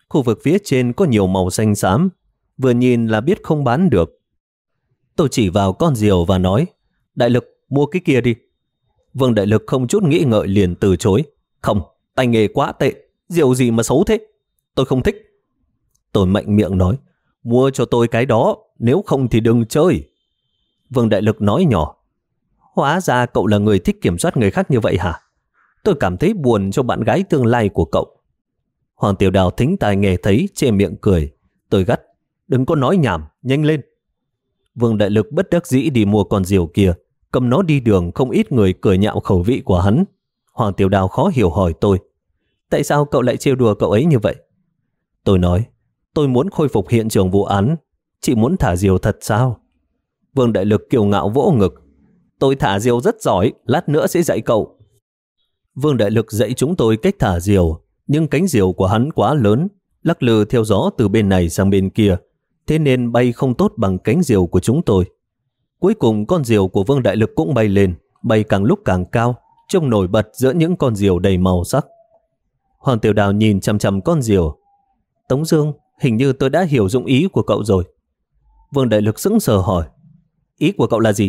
Khu vực phía trên có nhiều màu xanh xám, vừa nhìn là biết không bán được. Tôi chỉ vào con diều và nói, Đại Lực, mua cái kia đi. Vương Đại Lực không chút nghĩ ngợi liền từ chối. Không, tay nghề quá tệ, diều gì mà xấu thế, tôi không thích. Tôi mạnh miệng nói, mua cho tôi cái đó, nếu không thì đừng chơi. Vương Đại Lực nói nhỏ, hóa ra cậu là người thích kiểm soát người khác như vậy hả? Tôi cảm thấy buồn cho bạn gái tương lai của cậu. Hoàng Tiểu Đào thính tai nghe thấy, che miệng cười. Tôi gắt, đừng có nói nhảm, nhanh lên. Vương Đại Lực bất đắc dĩ đi mua con diều kia, cầm nó đi đường, không ít người cười nhạo khẩu vị của hắn. Hoàng Tiểu Đào khó hiểu hỏi tôi, tại sao cậu lại trêu đùa cậu ấy như vậy? Tôi nói, tôi muốn khôi phục hiện trường vụ án. Chị muốn thả diều thật sao? Vương Đại Lực kiêu ngạo vỗ ngực, tôi thả diều rất giỏi, lát nữa sẽ dạy cậu. Vương Đại Lực dạy chúng tôi cách thả diều, nhưng cánh diều của hắn quá lớn, lắc lư theo gió từ bên này sang bên kia, thế nên bay không tốt bằng cánh diều của chúng tôi. Cuối cùng con diều của Vương Đại Lực cũng bay lên, bay càng lúc càng cao, trông nổi bật giữa những con diều đầy màu sắc. Hoàng Tiểu Đào nhìn chằm chằm con diều. Tống Dương, hình như tôi đã hiểu dụng ý của cậu rồi. Vương Đại Lực sững sờ hỏi, ý của cậu là gì?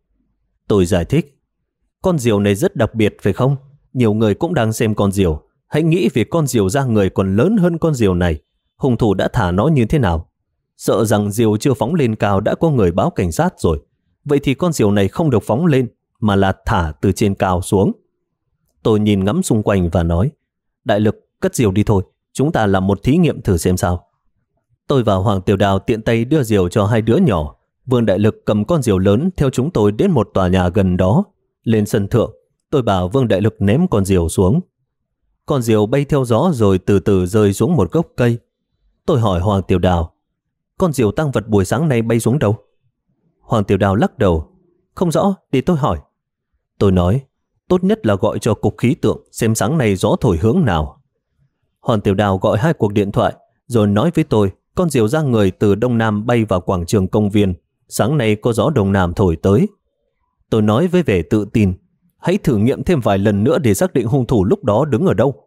Tôi giải thích, con diều này rất đặc biệt phải không? Nhiều người cũng đang xem con diều. Hãy nghĩ về con diều da người còn lớn hơn con diều này. Hung thủ đã thả nó như thế nào? Sợ rằng diều chưa phóng lên cao đã có người báo cảnh sát rồi. Vậy thì con diều này không được phóng lên, mà là thả từ trên cao xuống. Tôi nhìn ngắm xung quanh và nói, Đại Lực, cất diều đi thôi, chúng ta làm một thí nghiệm thử xem sao. Tôi và Hoàng Tiểu Đào tiện tay đưa diều cho hai đứa nhỏ. Vương Đại Lực cầm con diều lớn theo chúng tôi đến một tòa nhà gần đó. Lên sân thượng, tôi bảo Vương Đại Lực ném con diều xuống. Con diều bay theo gió rồi từ từ rơi xuống một gốc cây. Tôi hỏi Hoàng Tiểu Đào, con diều tang vật buổi sáng nay bay xuống đâu? Hoàng Tiểu Đào lắc đầu, không rõ, để tôi hỏi. Tôi nói, tốt nhất là gọi cho cục khí tượng xem sáng nay gió thổi hướng nào. Hoàng Tiểu Đào gọi 2 cuộc điện thoại rồi nói với tôi, con diều da người từ đông nam bay vào quảng trường công viên. Sáng nay có gió đông nam thổi tới. Tôi nói với vẻ tự tin, hãy thử nghiệm thêm vài lần nữa để xác định hung thủ lúc đó đứng ở đâu.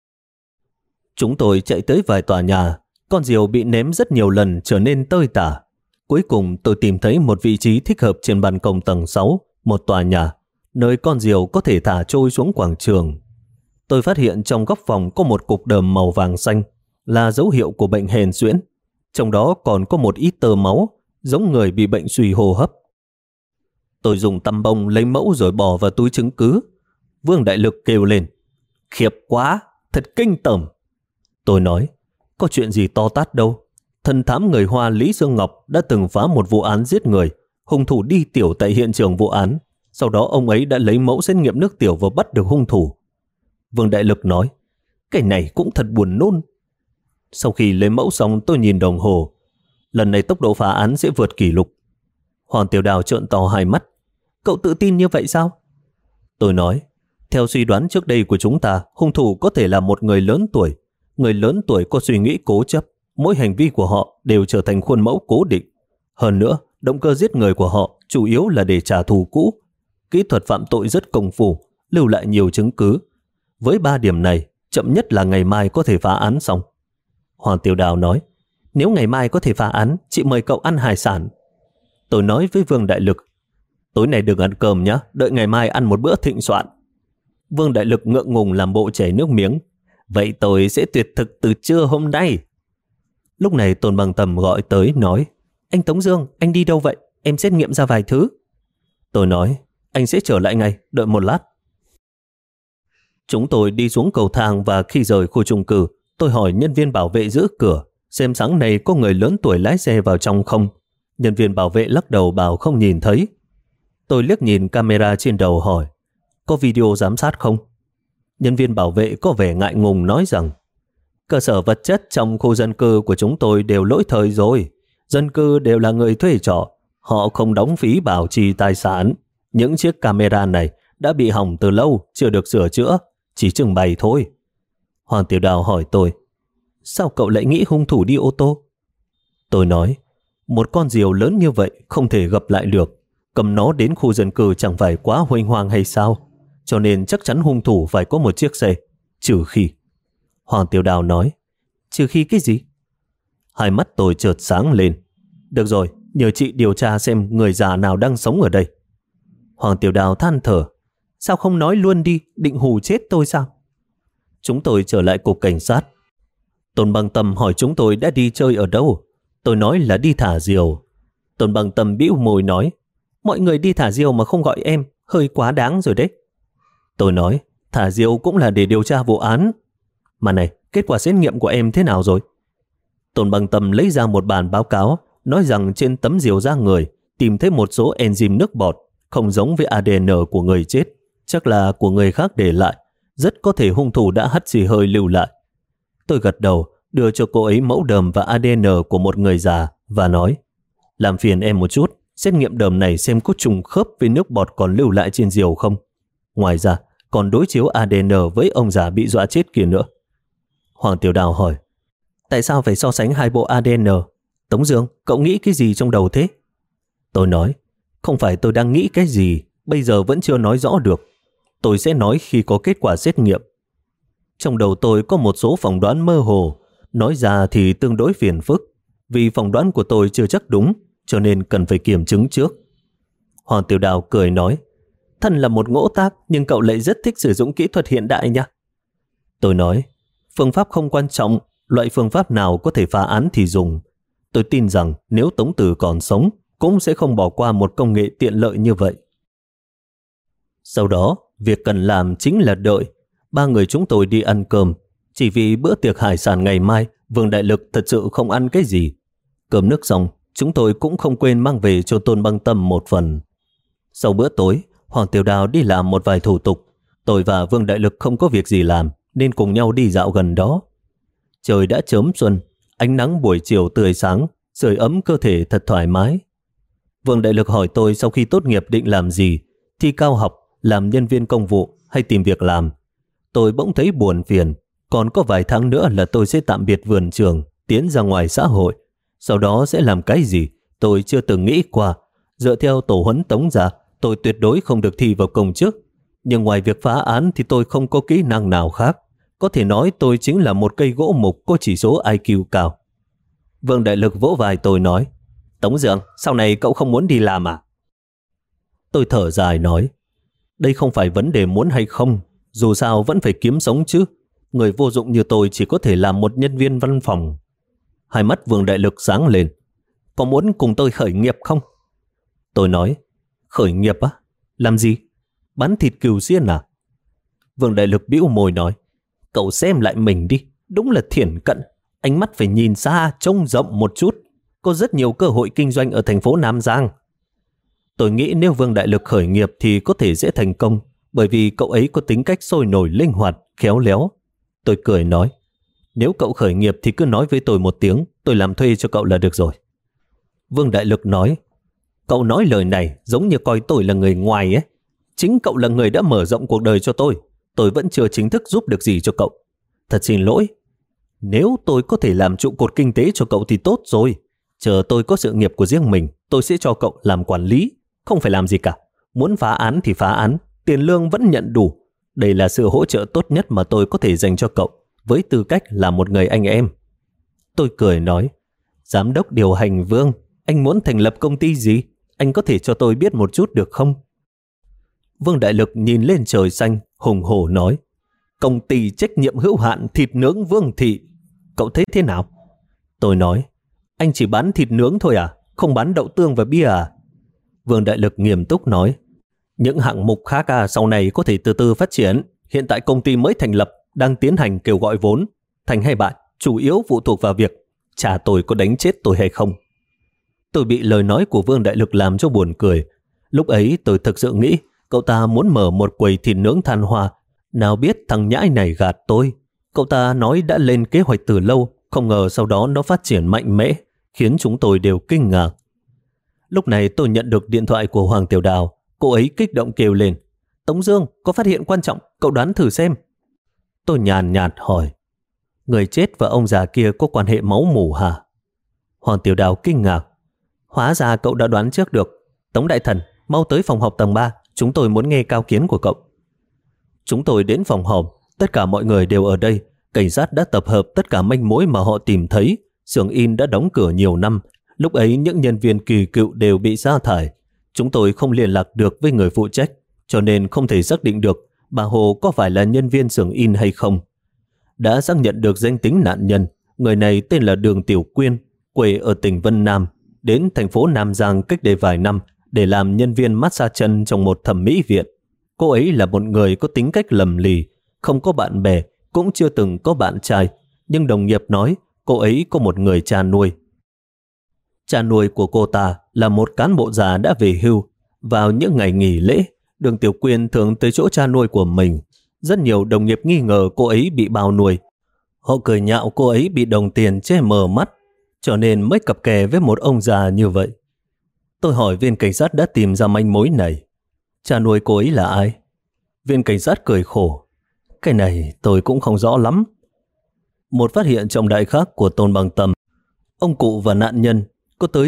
Chúng tôi chạy tới vài tòa nhà. Con diều bị ném rất nhiều lần trở nên tơi tả. Cuối cùng tôi tìm thấy một vị trí thích hợp trên ban công tầng 6, một tòa nhà, nơi con diều có thể thả trôi xuống quảng trường. Tôi phát hiện trong góc phòng có một cục đờm màu vàng xanh, là dấu hiệu của bệnh hèn suyễn. Trong đó còn có một ít tơ máu, giống người bị bệnh suy hô hấp. Tôi dùng tăm bông lấy mẫu rồi bỏ vào túi chứng cứ. Vương Đại Lực kêu lên, khiếp quá, thật kinh tởm. Tôi nói, có chuyện gì to tát đâu. Thần thám người Hoa Lý Dương Ngọc đã từng phá một vụ án giết người. Hung thủ đi tiểu tại hiện trường vụ án. Sau đó ông ấy đã lấy mẫu xét nghiệm nước tiểu và bắt được hung thủ. Vương Đại Lực nói, cái này cũng thật buồn nôn. Sau khi lấy mẫu xong tôi nhìn đồng hồ. Lần này tốc độ phá án sẽ vượt kỷ lục. Hoàng Tiểu Đào trợn to hai mắt. Cậu tự tin như vậy sao? Tôi nói, theo suy đoán trước đây của chúng ta, hung thủ có thể là một người lớn tuổi. Người lớn tuổi có suy nghĩ cố chấp. Mỗi hành vi của họ đều trở thành khuôn mẫu cố định. Hơn nữa, động cơ giết người của họ chủ yếu là để trả thù cũ. Kỹ thuật phạm tội rất công phu, lưu lại nhiều chứng cứ. Với 3 điểm này, chậm nhất là ngày mai có thể phá án xong. Hoàng Tiểu Đào nói, nếu ngày mai có thể phá án, chị mời cậu ăn hải sản. Tôi nói với Vương Đại Lực, tối nay đừng ăn cơm nhé, đợi ngày mai ăn một bữa thịnh soạn. Vương Đại Lực ngượng ngùng làm bộ chảy nước miếng. Vậy tôi sẽ tuyệt thực từ trưa hôm nay. Lúc này Tôn Bằng Tầm gọi tới nói, anh Tống Dương, anh đi đâu vậy? Em xét nghiệm ra vài thứ. Tôi nói, anh sẽ trở lại ngay, đợi một lát. Chúng tôi đi xuống cầu thang và khi rời khu chung cư, tôi hỏi nhân viên bảo vệ giữ cửa xem sáng nay có người lớn tuổi lái xe vào trong không. Nhân viên bảo vệ lắc đầu bảo không nhìn thấy. Tôi liếc nhìn camera trên đầu hỏi, có video giám sát không? Nhân viên bảo vệ có vẻ ngại ngùng nói rằng, cơ sở vật chất trong khu dân cư của chúng tôi đều lỗi thời rồi. Dân cư đều là người thuê trọ, họ không đóng phí bảo trì tài sản. Những chiếc camera này đã bị hỏng từ lâu, chưa được sửa chữa, chỉ trưng bày thôi. Hoàng Tiểu Đào hỏi tôi, sao cậu lại nghĩ hung thủ đi ô tô? Tôi nói, một con diều lớn như vậy không thể gặp lại được. Cầm nó đến khu dân cư chẳng phải quá huênh hoang hay sao? Cho nên chắc chắn hung thủ phải có một chiếc xe, trừ khi. Hoàng Tiểu Đào nói, Trừ khi cái gì? Hai mắt tôi chợt sáng lên. Được rồi, nhờ chị điều tra xem người già nào đang sống ở đây. Hoàng Tiểu Đào than thở. Sao không nói luôn đi, định hù chết tôi sao? Chúng tôi trở lại cục cảnh sát. Tôn Bằng Tâm hỏi chúng tôi đã đi chơi ở đâu. Tôi nói là đi thả diều. Tôn Bằng Tâm bĩu môi nói, mọi người đi thả diều mà không gọi em, hơi quá đáng rồi đấy. Tôi nói, thả diều cũng là để điều tra vụ án. Mà này, kết quả xét nghiệm của em thế nào rồi? Tôn Bằng Tâm lấy ra một bản báo cáo, nói rằng trên tấm diều da người tìm thấy một số enzyme nước bọt không giống với ADN của người chết, chắc là của người khác để lại, rất có thể hung thủ đã hắt xì hơi lưu lại. Tôi gật đầu, đưa cho cô ấy mẫu đờm và ADN của một người già và nói, làm phiền em một chút, xét nghiệm đờm này xem có trùng khớp với nước bọt còn lưu lại trên diều không. Ngoài ra, còn đối chiếu ADN với ông già bị dọa chết kia nữa. Hoàng Tiểu Đào hỏi, tại sao phải so sánh hai bộ ADN? Tống Dương, cậu nghĩ cái gì trong đầu thế? Tôi nói, không phải tôi đang nghĩ cái gì, bây giờ vẫn chưa nói rõ được. Tôi sẽ nói khi có kết quả xét nghiệm. Trong đầu tôi có một số phỏng đoán mơ hồ, nói ra thì tương đối phiền phức, vì phỏng đoán của tôi chưa chắc đúng, cho nên cần phải kiểm chứng trước. Hoàng Tiểu Đào cười nói, thân là một ngỗ tác nhưng cậu lại rất thích sử dụng kỹ thuật hiện đại nha. Tôi nói, phương pháp không quan trọng, loại phương pháp nào có thể phá án thì dùng. Tôi tin rằng nếu Tống Tử còn sống, cũng sẽ không bỏ qua một công nghệ tiện lợi như vậy. Sau đó, việc cần làm chính là đợi. Ba người chúng tôi đi ăn cơm. Chỉ vì bữa tiệc hải sản ngày mai, Vương Đại Lực thật sự không ăn cái gì. Cơm nước xong, chúng tôi cũng không quên mang về cho Tôn Băng Tâm một phần. Sau bữa tối, Hoàng Tiểu Đào đi làm một vài thủ tục. Tôi và Vương Đại Lực không có việc gì làm, nên cùng nhau đi dạo gần đó. Trời đã chớm xuân, ánh nắng buổi chiều tươi sáng, sưởi ấm cơ thể thật thoải mái. Vương Đại Lực hỏi tôi sau khi tốt nghiệp định làm gì, thi cao học, làm nhân viên công vụ hay tìm việc làm. Tôi bỗng thấy buồn phiền, còn có vài tháng nữa là tôi sẽ tạm biệt vườn trường, tiến ra ngoài xã hội. Sau đó sẽ làm cái gì, tôi chưa từng nghĩ qua. Dựa theo tổ huấn Tống gia, tôi tuyệt đối không được thi vào công chức. Nhưng ngoài việc phá án thì tôi không có kỹ năng nào khác. Có thể nói tôi chính là một cây gỗ mục có chỉ số IQ cao. Vương Đại Lực vỗ vai tôi nói, Tống Dương, sau này cậu không muốn đi làm à? Tôi thở dài nói, đây không phải vấn đề muốn hay không, dù sao vẫn phải kiếm sống chứ. Người vô dụng như tôi chỉ có thể làm một nhân viên văn phòng. Hai mắt Vương Đại Lực sáng lên, có muốn cùng tôi khởi nghiệp không? Tôi nói, khởi nghiệp á? Làm gì? Bán thịt cừu xiên à? Vương Đại Lực bĩu môi nói, cậu xem lại mình đi, đúng là thiển cận, ánh mắt phải nhìn xa, trông rộng một chút. Có rất nhiều cơ hội kinh doanh ở thành phố Nam Giang. Tôi nghĩ nếu Vương Đại Lực khởi nghiệp thì có thể sẽ thành công, bởi vì cậu ấy có tính cách sôi nổi, linh hoạt, khéo léo. Tôi cười nói, nếu cậu khởi nghiệp thì cứ nói với tôi một tiếng, tôi làm thuê cho cậu là được rồi. Vương Đại Lực nói, cậu nói lời này giống như coi tôi là người ngoài ấy. Chính cậu là người đã mở rộng cuộc đời cho tôi vẫn chưa chính thức giúp được gì cho cậu. Thật xin lỗi. Nếu tôi có thể làm trụ cột kinh tế cho cậu thì tốt rồi. Chờ tôi có sự nghiệp của riêng mình, tôi sẽ cho cậu làm quản lý, không phải làm gì cả. Muốn phá án thì phá án, tiền lương vẫn nhận đủ. Đây là sự hỗ trợ tốt nhất mà tôi có thể dành cho cậu, với tư cách là một người anh em. Tôi cười nói, giám đốc điều hành Vương, anh muốn thành lập công ty gì? Anh có thể cho tôi biết một chút được không? Vương Đại Lực nhìn lên trời xanh, hùng hổ nói, công ty trách nhiệm hữu hạn thịt nướng Vương Thị. Cậu thấy thế nào? Tôi nói, anh chỉ bán thịt nướng thôi à? Không bán đậu tương và bia à? Vương Đại Lực nghiêm túc nói, những hạng mục khác sau này có thể từ từ phát triển. Hiện tại công ty mới thành lập, đang tiến hành kêu gọi vốn. Thành hay bại, chủ yếu phụ thuộc vào việc cha tôi có đánh chết tôi hay không. Tôi bị lời nói của Vương Đại Lực làm cho buồn cười. Lúc ấy tôi thực sự nghĩ cậu ta muốn mở một quầy thịt nướng than hoa. Nào biết thằng nhãi này gạt tôi. Cậu ta nói đã lên kế hoạch từ lâu, không ngờ sau đó nó phát triển mạnh mẽ, khiến chúng tôi đều kinh ngạc. Lúc này tôi nhận được điện thoại của Hoàng Tiểu Đào. Cô ấy kích động kêu lên, Tống Dương, có phát hiện quan trọng, cậu đoán thử xem. Tôi nhàn nhạt hỏi, người chết và ông già kia có quan hệ máu mủ hả? Hoàng Tiểu Đào kinh ngạc, hóa ra cậu đã đoán trước được. Tống đại thần, mau tới phòng họp tầng 3, chúng tôi muốn nghe cao kiến của cậu. Chúng tôi đến phòng họp, tất cả mọi người đều ở đây, Cảnh sát đã tập hợp tất cả manh mối mà họ tìm thấy. Xưởng in đã đóng cửa nhiều năm. Lúc ấy những nhân viên kỳ cựu đều bị sa thải. Chúng tôi không liên lạc được với người phụ trách, cho nên không thể xác định được bà Hồ có phải là nhân viên xưởng in hay không. Đã xác nhận được danh tính nạn nhân. Người này tên là Đường Tiểu Quyên, quê ở tỉnh Vân Nam, đến thành phố Nam Giang cách đây vài năm để làm nhân viên massage chân trong một thẩm mỹ viện. Cô ấy là một người có tính cách lầm lì, không có bạn bè, cũng chưa từng có bạn trai, nhưng đồng nghiệp nói cô ấy có một người cha nuôi. Cha nuôi của cô ta là một cán bộ già đã về hưu. Vào những ngày nghỉ lễ, Đường Tiểu Quyên thường tới chỗ cha nuôi của mình. Rất nhiều đồng nghiệp nghi ngờ cô ấy bị bao nuôi. Họ cười nhạo cô ấy bị đồng tiền che mờ mắt, cho nên mới cặp kè với một ông già như vậy. Tôi hỏi viên cảnh sát đã tìm ra manh mối này. Cha nuôi cô ấy là ai? Viên cảnh sát cười khổ. Cái này tôi cũng không rõ lắm. Một phát hiện trọng đại khác của Tôn Bằng Tầm. Ông cụ và nạn nhân có tới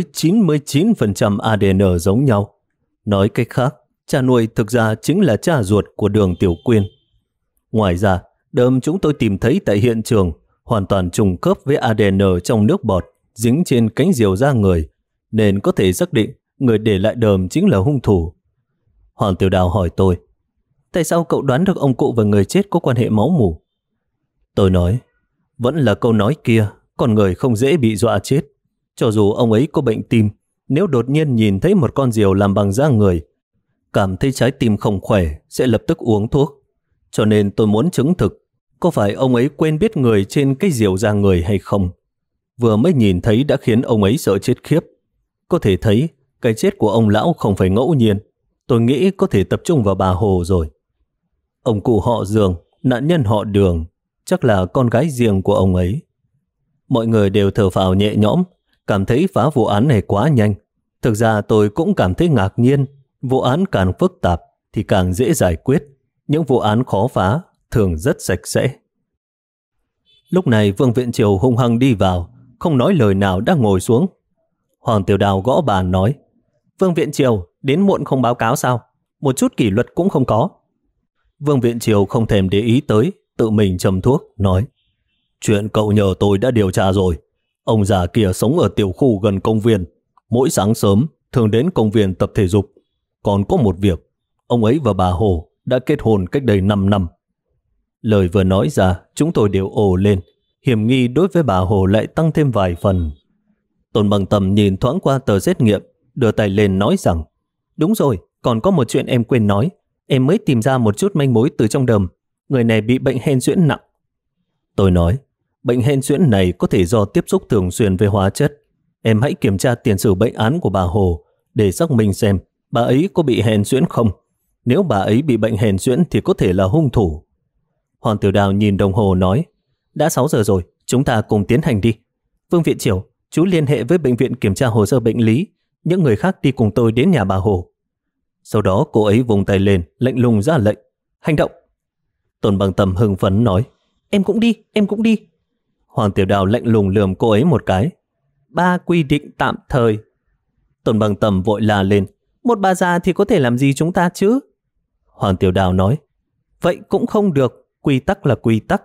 99% ADN giống nhau. Nói cách khác, cha nuôi thực ra chính là cha ruột của Đường Tiểu Quyên. Ngoài ra, đờm chúng tôi tìm thấy tại hiện trường hoàn toàn trùng khớp với ADN trong nước bọt dính trên cánh diều da người, nên có thể xác định người để lại đờm chính là hung thủ. Hoàng Tiểu Đào hỏi tôi, tại sao cậu đoán được ông cụ và người chết có quan hệ máu mủ? Tôi nói, vẫn là câu nói kia, con người không dễ bị dọa chết. Cho dù ông ấy có bệnh tim, nếu đột nhiên nhìn thấy một con diều làm bằng da người, cảm thấy trái tim không khỏe, sẽ lập tức uống thuốc. Cho nên tôi muốn chứng thực, có phải ông ấy quên biết người trên cái diều da người hay không? Vừa mới nhìn thấy đã khiến ông ấy sợ chết khiếp. Có thể thấy, cái chết của ông lão không phải ngẫu nhiên. Tôi nghĩ có thể tập trung vào bà Hồ rồi. Ông cụ họ Dương, nạn nhân họ Đường, chắc là con gái riêng của ông ấy. Mọi người đều thở phào nhẹ nhõm, cảm thấy phá vụ án này quá nhanh. Thực ra tôi cũng cảm thấy ngạc nhiên. Vụ án càng phức tạp thì càng dễ giải quyết. Những vụ án khó phá thường rất sạch sẽ. Lúc này Vương Viện Triều hung hăng đi vào, không nói lời nào đã ngồi xuống. Hoàng Tiểu Đào gõ bàn nói, Vương Viện Triều đến muộn không báo cáo sao? Một chút kỷ luật cũng không có. Vương Viện Triều không thèm để ý tới, tự mình châm thuốc, nói, chuyện cậu nhờ tôi đã điều tra rồi. Ông già kia sống ở tiểu khu gần công viên. Mỗi sáng sớm thường đến công viên tập thể dục. Còn có một việc, ông ấy và bà Hồ đã kết hôn cách đây 5 năm. Lời vừa nói ra, chúng tôi đều ồ lên. Hiểm nghi đối với bà Hồ lại tăng thêm vài phần. Tôn Bằng Tầm nhìn thoáng qua tờ xét nghiệm, đưa tay lên nói rằng, đúng rồi, còn có một chuyện em quên nói. Em mới tìm ra một chút manh mối từ trong đờm. Người này bị bệnh hen suyễn nặng. Tôi nói, bệnh hen suyễn này có thể do tiếp xúc thường xuyên với hóa chất. Em hãy kiểm tra tiền sử bệnh án của bà Hồ để xác minh xem bà ấy có bị hen suyễn không. Nếu bà ấy bị bệnh hen suyễn thì có thể là hung thủ. Hoàng Tiểu Đào nhìn đồng hồ nói, đã 6 giờ rồi, chúng ta cùng tiến hành đi. Vương Viện Triều, chú liên hệ với bệnh viện kiểm tra hồ sơ bệnh lý. Những người khác đi cùng tôi đến nhà bà Hồ. Sau đó cô ấy vùng tay lên, lạnh lùng ra lệnh, hành động. Tôn Bằng Tầm hưng phấn nói, em cũng đi, em cũng đi. Hoàng Tiểu Đào lạnh lùng lườm cô ấy một cái. Ba quy định tạm thời. Tôn Bằng Tầm vội la lên, một bà già thì có thể làm gì chúng ta chứ? Hoàng Tiểu Đào nói, vậy cũng không được, quy tắc là quy tắc.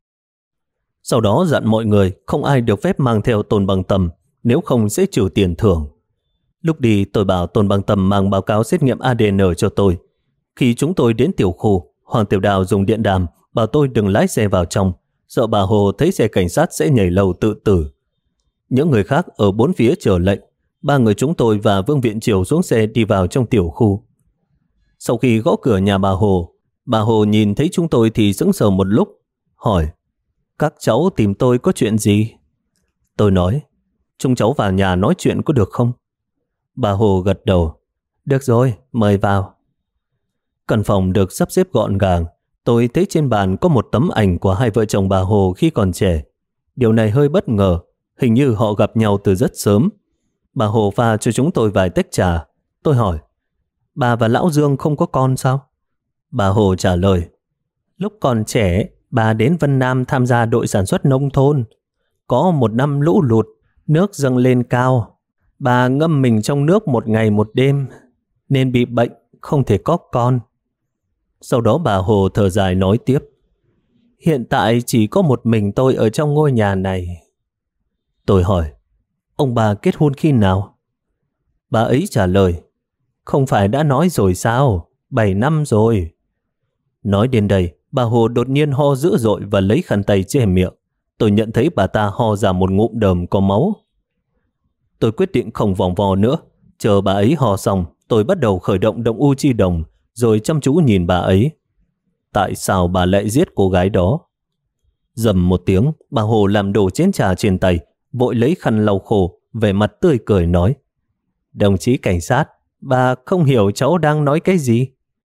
Sau đó dặn mọi người không ai được phép mang theo Tôn Bằng Tầm, nếu không sẽ trừ tiền thưởng. Lúc đi tôi bảo Tôn Bằng Tầm mang báo cáo xét nghiệm ADN cho tôi. Khi chúng tôi đến tiểu khu, Hoàng Tiểu Đào dùng điện đàm bảo tôi đừng lái xe vào trong, sợ bà Hồ thấy xe cảnh sát sẽ nhảy lầu tự tử. Những người khác ở bốn phía chờ lệnh. 3 người chúng tôi và Vương Viện Triều xuống xe đi vào trong tiểu khu. Sau khi gõ cửa nhà bà Hồ nhìn thấy chúng tôi thì sững sờ một lúc, hỏi, các cháu tìm tôi có chuyện gì? Tôi nói, chúng cháu vào nhà nói chuyện có được không? Bà Hồ gật đầu, được rồi, mời vào. Căn phòng được sắp xếp gọn gàng. Tôi thấy trên bàn có một tấm ảnh của hai vợ chồng bà Hồ khi còn trẻ. Điều này hơi bất ngờ, hình như họ gặp nhau từ rất sớm. Bà Hồ pha cho chúng tôi vài tách trà. Tôi hỏi, bà và Lão Dương không có con sao? Bà Hồ trả lời, lúc còn trẻ, bà đến Vân Nam tham gia đội sản xuất nông thôn. Có một năm lũ lụt, nước dâng lên cao. Bà ngâm mình trong nước một ngày một đêm, nên bị bệnh, không thể có con. Sau đó bà Hồ thở dài nói tiếp, Hiện tại chỉ có một mình tôi ở trong ngôi nhà này. Tôi hỏi, ông bà kết hôn khi nào? Bà ấy trả lời, không phải đã nói rồi sao, 7 năm rồi. Nói đến đây, bà Hồ đột nhiên ho dữ dội và lấy khăn tay che miệng. Tôi nhận thấy bà ta ho ra một ngụm đờm có máu. Tôi quyết định không vòng vo nữa. Chờ bà ấy ho xong, tôi bắt đầu khởi động động u chi đồng, rồi chăm chú nhìn bà ấy. Tại sao bà lại giết cô gái đó? Rầm một tiếng, bà Hồ làm đổ chén trà trên tay, vội lấy khăn lau khô, vẻ mặt tươi cười nói, đồng chí cảnh sát, bà không hiểu cháu đang nói cái gì?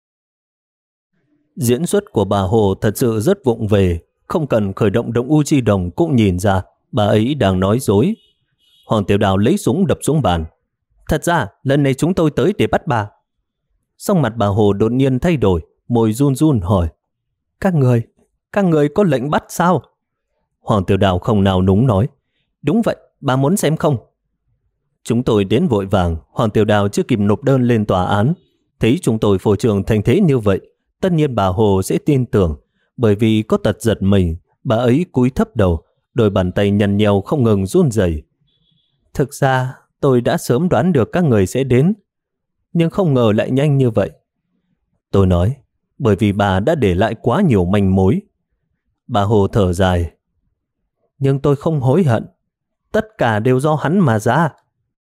Diễn xuất của bà Hồ thật sự rất vụng về, không cần khởi động động u chi đồng cũng nhìn ra bà ấy đang nói dối. Hoàng Tiểu Đào lấy súng đập xuống bàn. Thật ra lần này chúng tôi tới để bắt bà. Xong mặt bà Hồ đột nhiên thay đổi, môi run run hỏi, các người có lệnh bắt sao? Hoàng Tiểu Đào không nào núng nói, đúng vậy, bà muốn xem không? Chúng tôi đến vội vàng. Hoàng Tiểu Đào chưa kịp nộp đơn lên tòa án. Thấy chúng tôi phô trương thành thế như vậy, tất nhiên bà Hồ sẽ tin tưởng. Bởi vì có tật giật mình, bà ấy cúi thấp đầu, đôi bàn tay nhăn nheo không ngừng run rẩy. Thực ra tôi đã sớm đoán được các người sẽ đến, nhưng không ngờ lại nhanh như vậy. Tôi nói, bởi vì bà đã để lại quá nhiều manh mối. Bà Hồ thở dài, nhưng tôi không hối hận, tất cả đều do hắn mà ra.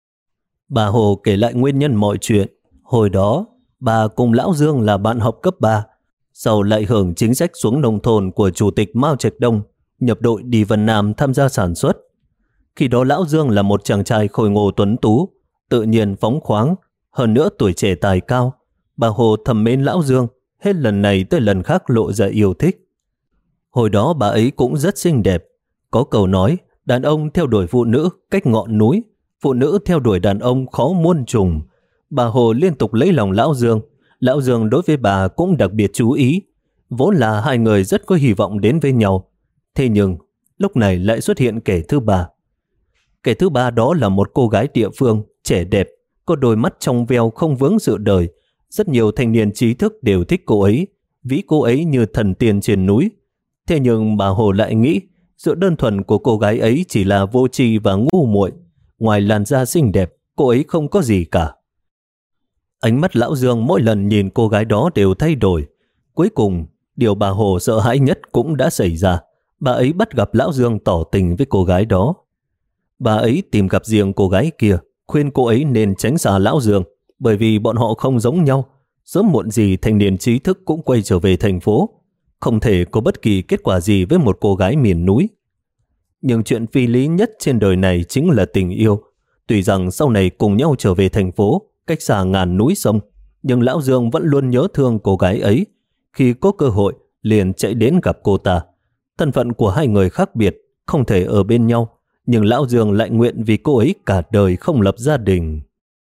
Bà Hồ kể lại nguyên nhân mọi chuyện. Hồi đó, bà cùng Lão Dương là bạn học cấp 3, sau lại hưởng chính sách xuống nông thôn của Chủ tịch Mao Trạch Đông, nhập đội đi Vân Nam tham gia sản xuất. Khi đó Lão Dương là một chàng trai khôi ngô tuấn tú, tự nhiên phóng khoáng, hơn nữa tuổi trẻ tài cao. Bà Hồ thầm mến Lão Dương, hết lần này tới lần khác lộ ra yêu thích. Hồi đó bà ấy cũng rất xinh đẹp. Có câu nói, đàn ông theo đuổi phụ nữ cách ngọn núi, phụ nữ theo đuổi đàn ông khó muôn trùng. Bà Hồ liên tục lấy lòng Lão Dương. Lão Dương đối với bà cũng đặc biệt chú ý. Vốn là hai người rất có hy vọng đến với nhau. Thế nhưng, lúc này lại xuất hiện kẻ thứ ba. Kẻ thứ ba đó là một cô gái địa phương, trẻ đẹp, có đôi mắt trong veo không vướng sự đời. Rất nhiều thanh niên trí thức đều thích cô ấy, ví cô ấy như thần tiên trên núi. Thế nhưng bà Hồ lại nghĩ, sự đơn thuần của cô gái ấy chỉ là vô tri và ngu muội. Ngoài làn da xinh đẹp, cô ấy không có gì cả. Ánh mắt Lão Dương mỗi lần nhìn cô gái đó đều thay đổi. Cuối cùng, điều bà Hồ sợ hãi nhất cũng đã xảy ra. Bà ấy bắt gặp Lão Dương tỏ tình với cô gái đó. Bà ấy tìm gặp riêng cô gái kia, khuyên cô ấy nên tránh xa Lão Dương, bởi vì bọn họ không giống nhau. Sớm muộn gì thanh niên trí thức cũng quay trở về thành phố. Không thể có bất kỳ kết quả gì với một cô gái miền núi. Nhưng chuyện phi lý nhất trên đời này chính là tình yêu. Tuy rằng sau này cùng nhau trở về thành phố, cách xa ngàn núi sông, nhưng Lão Dương vẫn luôn nhớ thương cô gái ấy. Khi có cơ hội, liền chạy đến gặp cô ta. Thân phận của hai người khác biệt, không thể ở bên nhau, nhưng Lão Dương lại nguyện vì cô ấy cả đời không lập gia đình.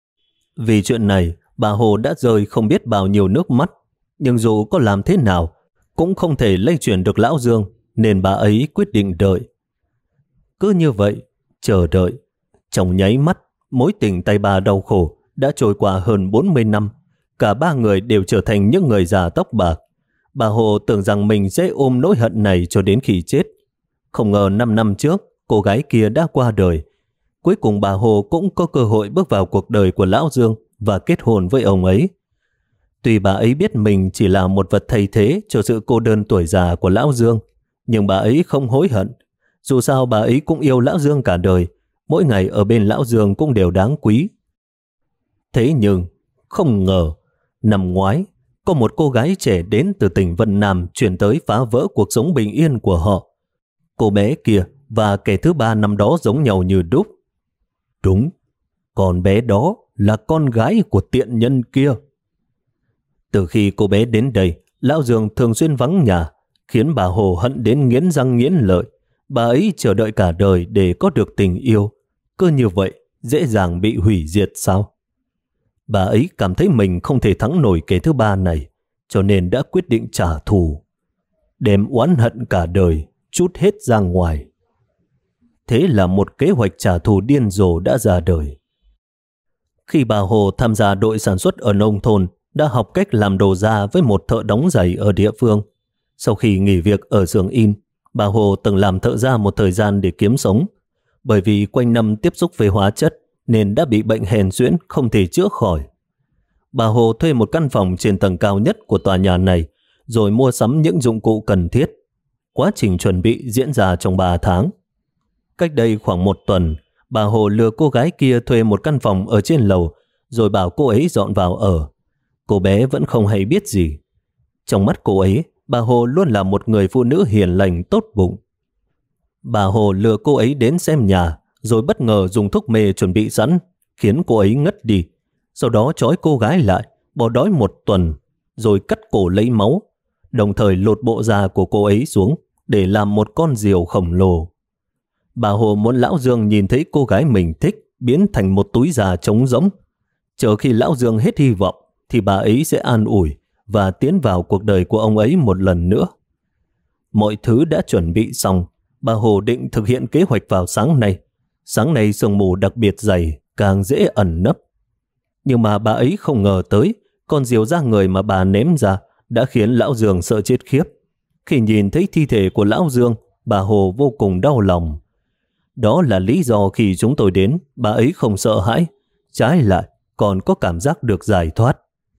Vì chuyện này, bà Hồ đã rơi không biết bao nhiêu nước mắt, nhưng dù có làm thế nào, cũng không thể lay chuyển được Lão Dương, nên bà ấy quyết định đợi. Cứ như vậy, chờ đợi. Trong nháy mắt, mối tình tay bà đau khổ đã trôi qua hơn 40 năm. Cả ba người đều trở thành những người già tóc bạc. Bà Hồ tưởng rằng mình sẽ ôm nỗi hận này cho đến khi chết. Không ngờ 5 năm trước, cô gái kia đã qua đời. Cuối cùng bà Hồ cũng có cơ hội bước vào cuộc đời của Lão Dương và kết hôn với ông ấy. Tuy bà ấy biết mình chỉ là một vật thay thế cho sự cô đơn tuổi già của Lão Dương, nhưng bà ấy không hối hận. Dù sao bà ấy cũng yêu Lão Dương cả đời, mỗi ngày ở bên Lão Dương cũng đều đáng quý. Thế nhưng, không ngờ, năm ngoái, có một cô gái trẻ đến từ tỉnh Vân Nam chuyển tới phá vỡ cuộc sống bình yên của họ. Cô bé kia và kẻ thứ ba năm đó giống nhau như đúc. Đúng, con bé đó là con gái của tiện nhân kia. Từ khi cô bé đến đây, Lão Dương thường xuyên vắng nhà, khiến bà Hồ hận đến nghiến răng nghiến lợi. Bà ấy chờ đợi cả đời để có được tình yêu. Cứ như vậy, dễ dàng bị hủy diệt sao? Bà ấy cảm thấy mình không thể thắng nổi kẻ thứ ba này, cho nên đã quyết định trả thù. Đem oán hận cả đời, trút hết ra ngoài. Thế là một kế hoạch trả thù điên rồ đã ra đời. Khi bà Hồ tham gia đội sản xuất ở nông thôn, đã học cách làm đồ da với một thợ đóng giày ở địa phương. Sau khi nghỉ việc ở xưởng in, bà Hồ từng làm thợ gia một thời gian để kiếm sống. Bởi vì quanh năm tiếp xúc với hóa chất nên đã bị bệnh hèn suyễn không thể chữa khỏi. Bà Hồ thuê một căn phòng trên tầng cao nhất của tòa nhà này rồi mua sắm những dụng cụ cần thiết. Quá trình chuẩn bị diễn ra trong 3 tháng. Cách đây khoảng 1 tuần, bà Hồ lừa cô gái kia thuê một căn phòng ở trên lầu rồi bảo cô ấy dọn vào ở. Cô bé vẫn không hay biết gì. Trong mắt cô ấy, bà Hồ luôn là một người phụ nữ hiền lành tốt bụng. Bà Hồ lừa cô ấy đến xem nhà rồi bất ngờ dùng thuốc mê chuẩn bị sẵn khiến cô ấy ngất đi. Sau đó trói cô gái lại, bỏ đói 1 tuần rồi cắt cổ lấy máu, đồng thời lột bộ da của cô ấy xuống để làm một con diều khổng lồ. Bà Hồ muốn Lão Dương nhìn thấy cô gái mình thích biến thành một túi da trống rỗng. Chờ khi Lão Dương hết hy vọng thì bà ấy sẽ an ủi và tiến vào cuộc đời của ông ấy một lần nữa. Mọi thứ đã chuẩn bị xong, bà Hồ định thực hiện kế hoạch vào sáng nay. Sáng nay sương mù đặc biệt dày, càng dễ ẩn nấp. Nhưng mà bà ấy không ngờ tới, con diều da người mà bà ném ra đã khiến Lão Dương sợ chết khiếp. Khi nhìn thấy thi thể của Lão Dương, bà Hồ vô cùng đau lòng. Đó là lý do khi chúng tôi đến, bà ấy không sợ hãi, trái lại còn có cảm giác được giải thoát.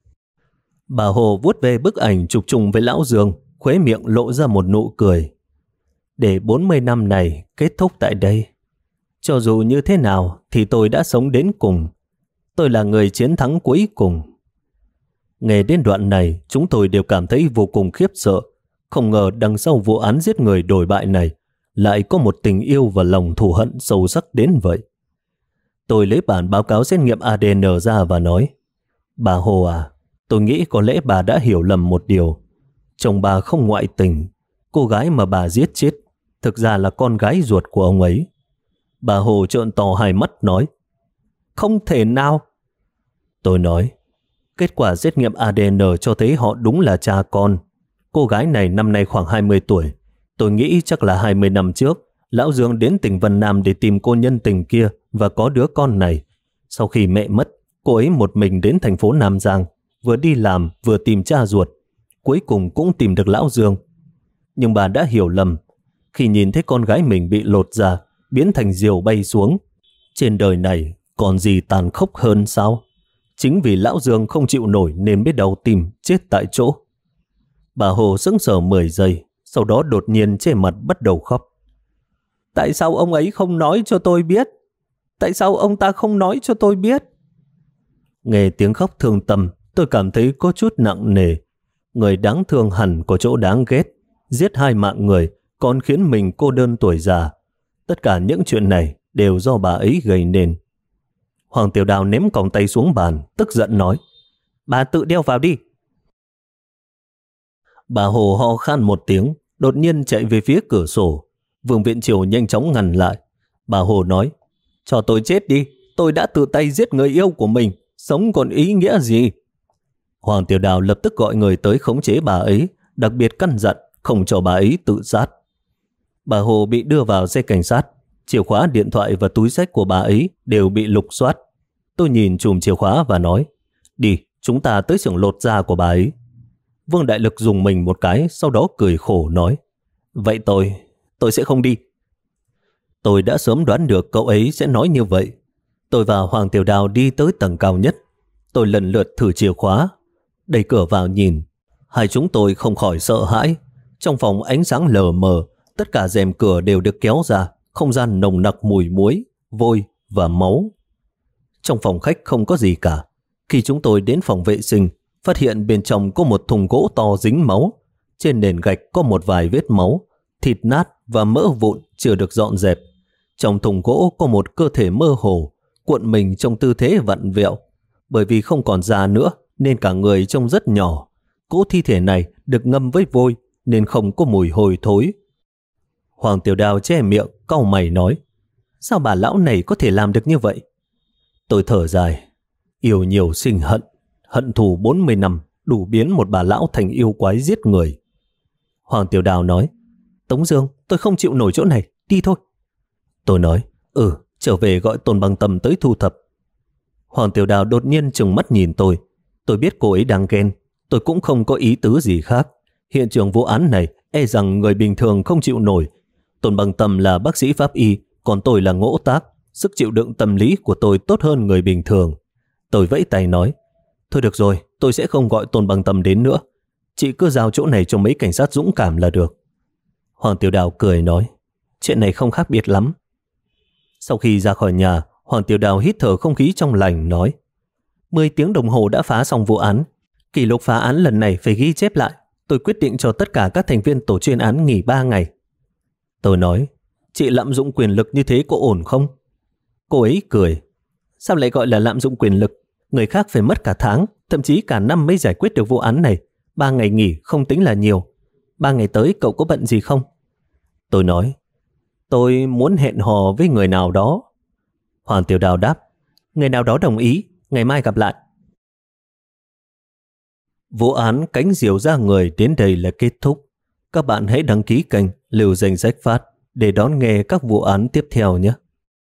Bà Hồ vuốt về bức ảnh chụp chung với Lão Dương, khóe miệng lộ ra một nụ cười. Để 40 năm này kết thúc tại đây. Cho dù như thế nào thì tôi đã sống đến cùng. Tôi là người chiến thắng cuối cùng. Nghe đến đoạn này, chúng tôi đều cảm thấy vô cùng khiếp sợ. Không ngờ đằng sau vụ án giết người đồi bại này lại có một tình yêu và lòng thù hận sâu sắc đến vậy. Tôi lấy bản báo cáo xét nghiệm ADN ra và nói, bà Hồ à, tôi nghĩ có lẽ bà đã hiểu lầm một điều. Chồng bà không ngoại tình. Cô gái mà bà giết chết thực ra là con gái ruột của ông ấy. Bà Hồ trợn to hai mắt nói, không thể nào. Tôi nói, kết quả xét nghiệm ADN cho thấy họ đúng là cha con. Cô gái này năm nay khoảng 20 tuổi. Tôi nghĩ chắc là 20 năm trước, Lão Dương đến tỉnh Vân Nam để tìm cô nhân tình kia và có đứa con này. Sau khi mẹ mất, cô ấy một mình đến thành phố Nam Giang, vừa đi làm vừa tìm cha ruột. Cuối cùng cũng tìm được Lão Dương. Nhưng bà đã hiểu lầm. Khi nhìn thấy con gái mình bị lột ra, biến thành diều bay xuống. Trên đời này còn gì tàn khốc hơn sao? Chính vì Lão Dương không chịu nổi nên biết đau tim, chết tại chỗ. Bà Hồ sững sờ 10 giây, sau đó đột nhiên trên mặt bắt đầu khóc. Tại sao ông ấy không nói cho tôi biết? Tại sao ông ta không nói cho tôi biết? Nghe tiếng khóc thương tâm, tôi cảm thấy có chút nặng nề. Người đáng thương hẳn có chỗ đáng ghét. Giết 2 mạng người, còn khiến mình cô đơn tuổi già. Tất cả những chuyện này đều do bà ấy gây nên. Hoàng Tiểu Đào ném còng tay xuống bàn, tức giận nói, bà tự đeo vào đi. Bà Hồ ho khan một tiếng, đột nhiên chạy về phía cửa sổ. Vương Viện Triều nhanh chóng ngăn lại. Bà Hồ nói, cho tôi chết đi, tôi đã tự tay giết người yêu của mình, sống còn ý nghĩa gì? Hoàng Tiểu Đào lập tức gọi người tới khống chế bà ấy, đặc biệt căn dặn không cho bà ấy tự sát. Bà Hồ bị đưa vào xe cảnh sát, chìa khóa, điện thoại và túi xách của bà ấy đều bị lục soát. Tôi nhìn chùm chìa khóa và nói, đi, chúng ta tới xưởng lột da của bà ấy. Vương Đại Lực dùng mình một cái, sau đó cười khổ nói, vậy tôi sẽ không đi. Tôi đã sớm đoán được cậu ấy sẽ nói như vậy. Tôi và Hoàng Tiểu Đào đi tới tầng cao nhất. Tôi lần lượt thử chìa khóa, đẩy cửa vào nhìn. Hai chúng tôi không khỏi sợ hãi. Trong phòng ánh sáng lờ mờ, tất cả rèm cửa đều được kéo ra, không gian nồng nặc mùi muối, vôi và máu. Trong phòng khách không có gì cả. Khi chúng tôi đến phòng vệ sinh, phát hiện bên trong có một thùng gỗ to dính máu. Trên nền gạch có một vài vết máu, thịt nát và mỡ vụn chưa được dọn dẹp. Trong thùng gỗ có một cơ thể mơ hồ, cuộn mình trong tư thế vặn vẹo. Bởi vì không còn da nữa nên cả người trông rất nhỏ. Cỗ thi thể này được ngâm với vôi nên không có mùi hôi thối. Hoàng Tiểu Đào che miệng, cau mày nói, sao bà lão này có thể làm được như vậy? Tôi thở dài, yêu nhiều sinh hận, hận thù 40 năm đủ biến một bà lão thành yêu quái giết người. Hoàng Tiểu Đào nói, Tống Dương, tôi không chịu nổi chỗ này, đi thôi. Tôi nói, trở về gọi Tôn Băng Tâm tới thu thập. Hoàng Tiểu Đào đột nhiên trừng mắt nhìn tôi biết cô ấy đang ghen. Tôi cũng không có ý tứ gì khác. Hiện trường vụ án này e rằng người bình thường không chịu nổi. Tôn Bằng Tâm là bác sĩ pháp y, còn tôi là ngỗ tác. Sức chịu đựng tâm lý của tôi tốt hơn người bình thường. Tôi vẫy tay nói, thôi được rồi, tôi sẽ không gọi Tôn Bằng Tâm đến nữa. Chị cứ giao chỗ này cho mấy cảnh sát dũng cảm là được. Hoàng Tiểu Đào cười nói, chuyện này không khác biệt lắm. Sau khi ra khỏi nhà, Hoàng Tiểu Đào hít thở không khí trong lành nói, 10 tiếng đồng hồ đã phá xong vụ án. Kỷ lục phá án lần này phải ghi chép lại. Tôi quyết định cho tất cả các thành viên tổ chuyên án nghỉ 3 ngày. Tôi nói, chị lạm dụng quyền lực như thế có ổn không? Cô ấy cười, sao lại gọi là lạm dụng quyền lực? Người khác phải mất cả tháng, thậm chí cả năm mới giải quyết được vụ án này. 3 ngày nghỉ không tính là nhiều. 3 ngày tới cậu có bận gì không? Tôi nói, tôi muốn hẹn hò với người nào đó. Hoàng Tiểu Đào đáp, người nào đó đồng ý, ngày mai gặp lại. Vụ án Cánh Diều Ra Người đến đây là kết thúc. Các bạn hãy đăng ký kênh Lưu Danh Sách Phát để đón nghe các vụ án tiếp theo nhé.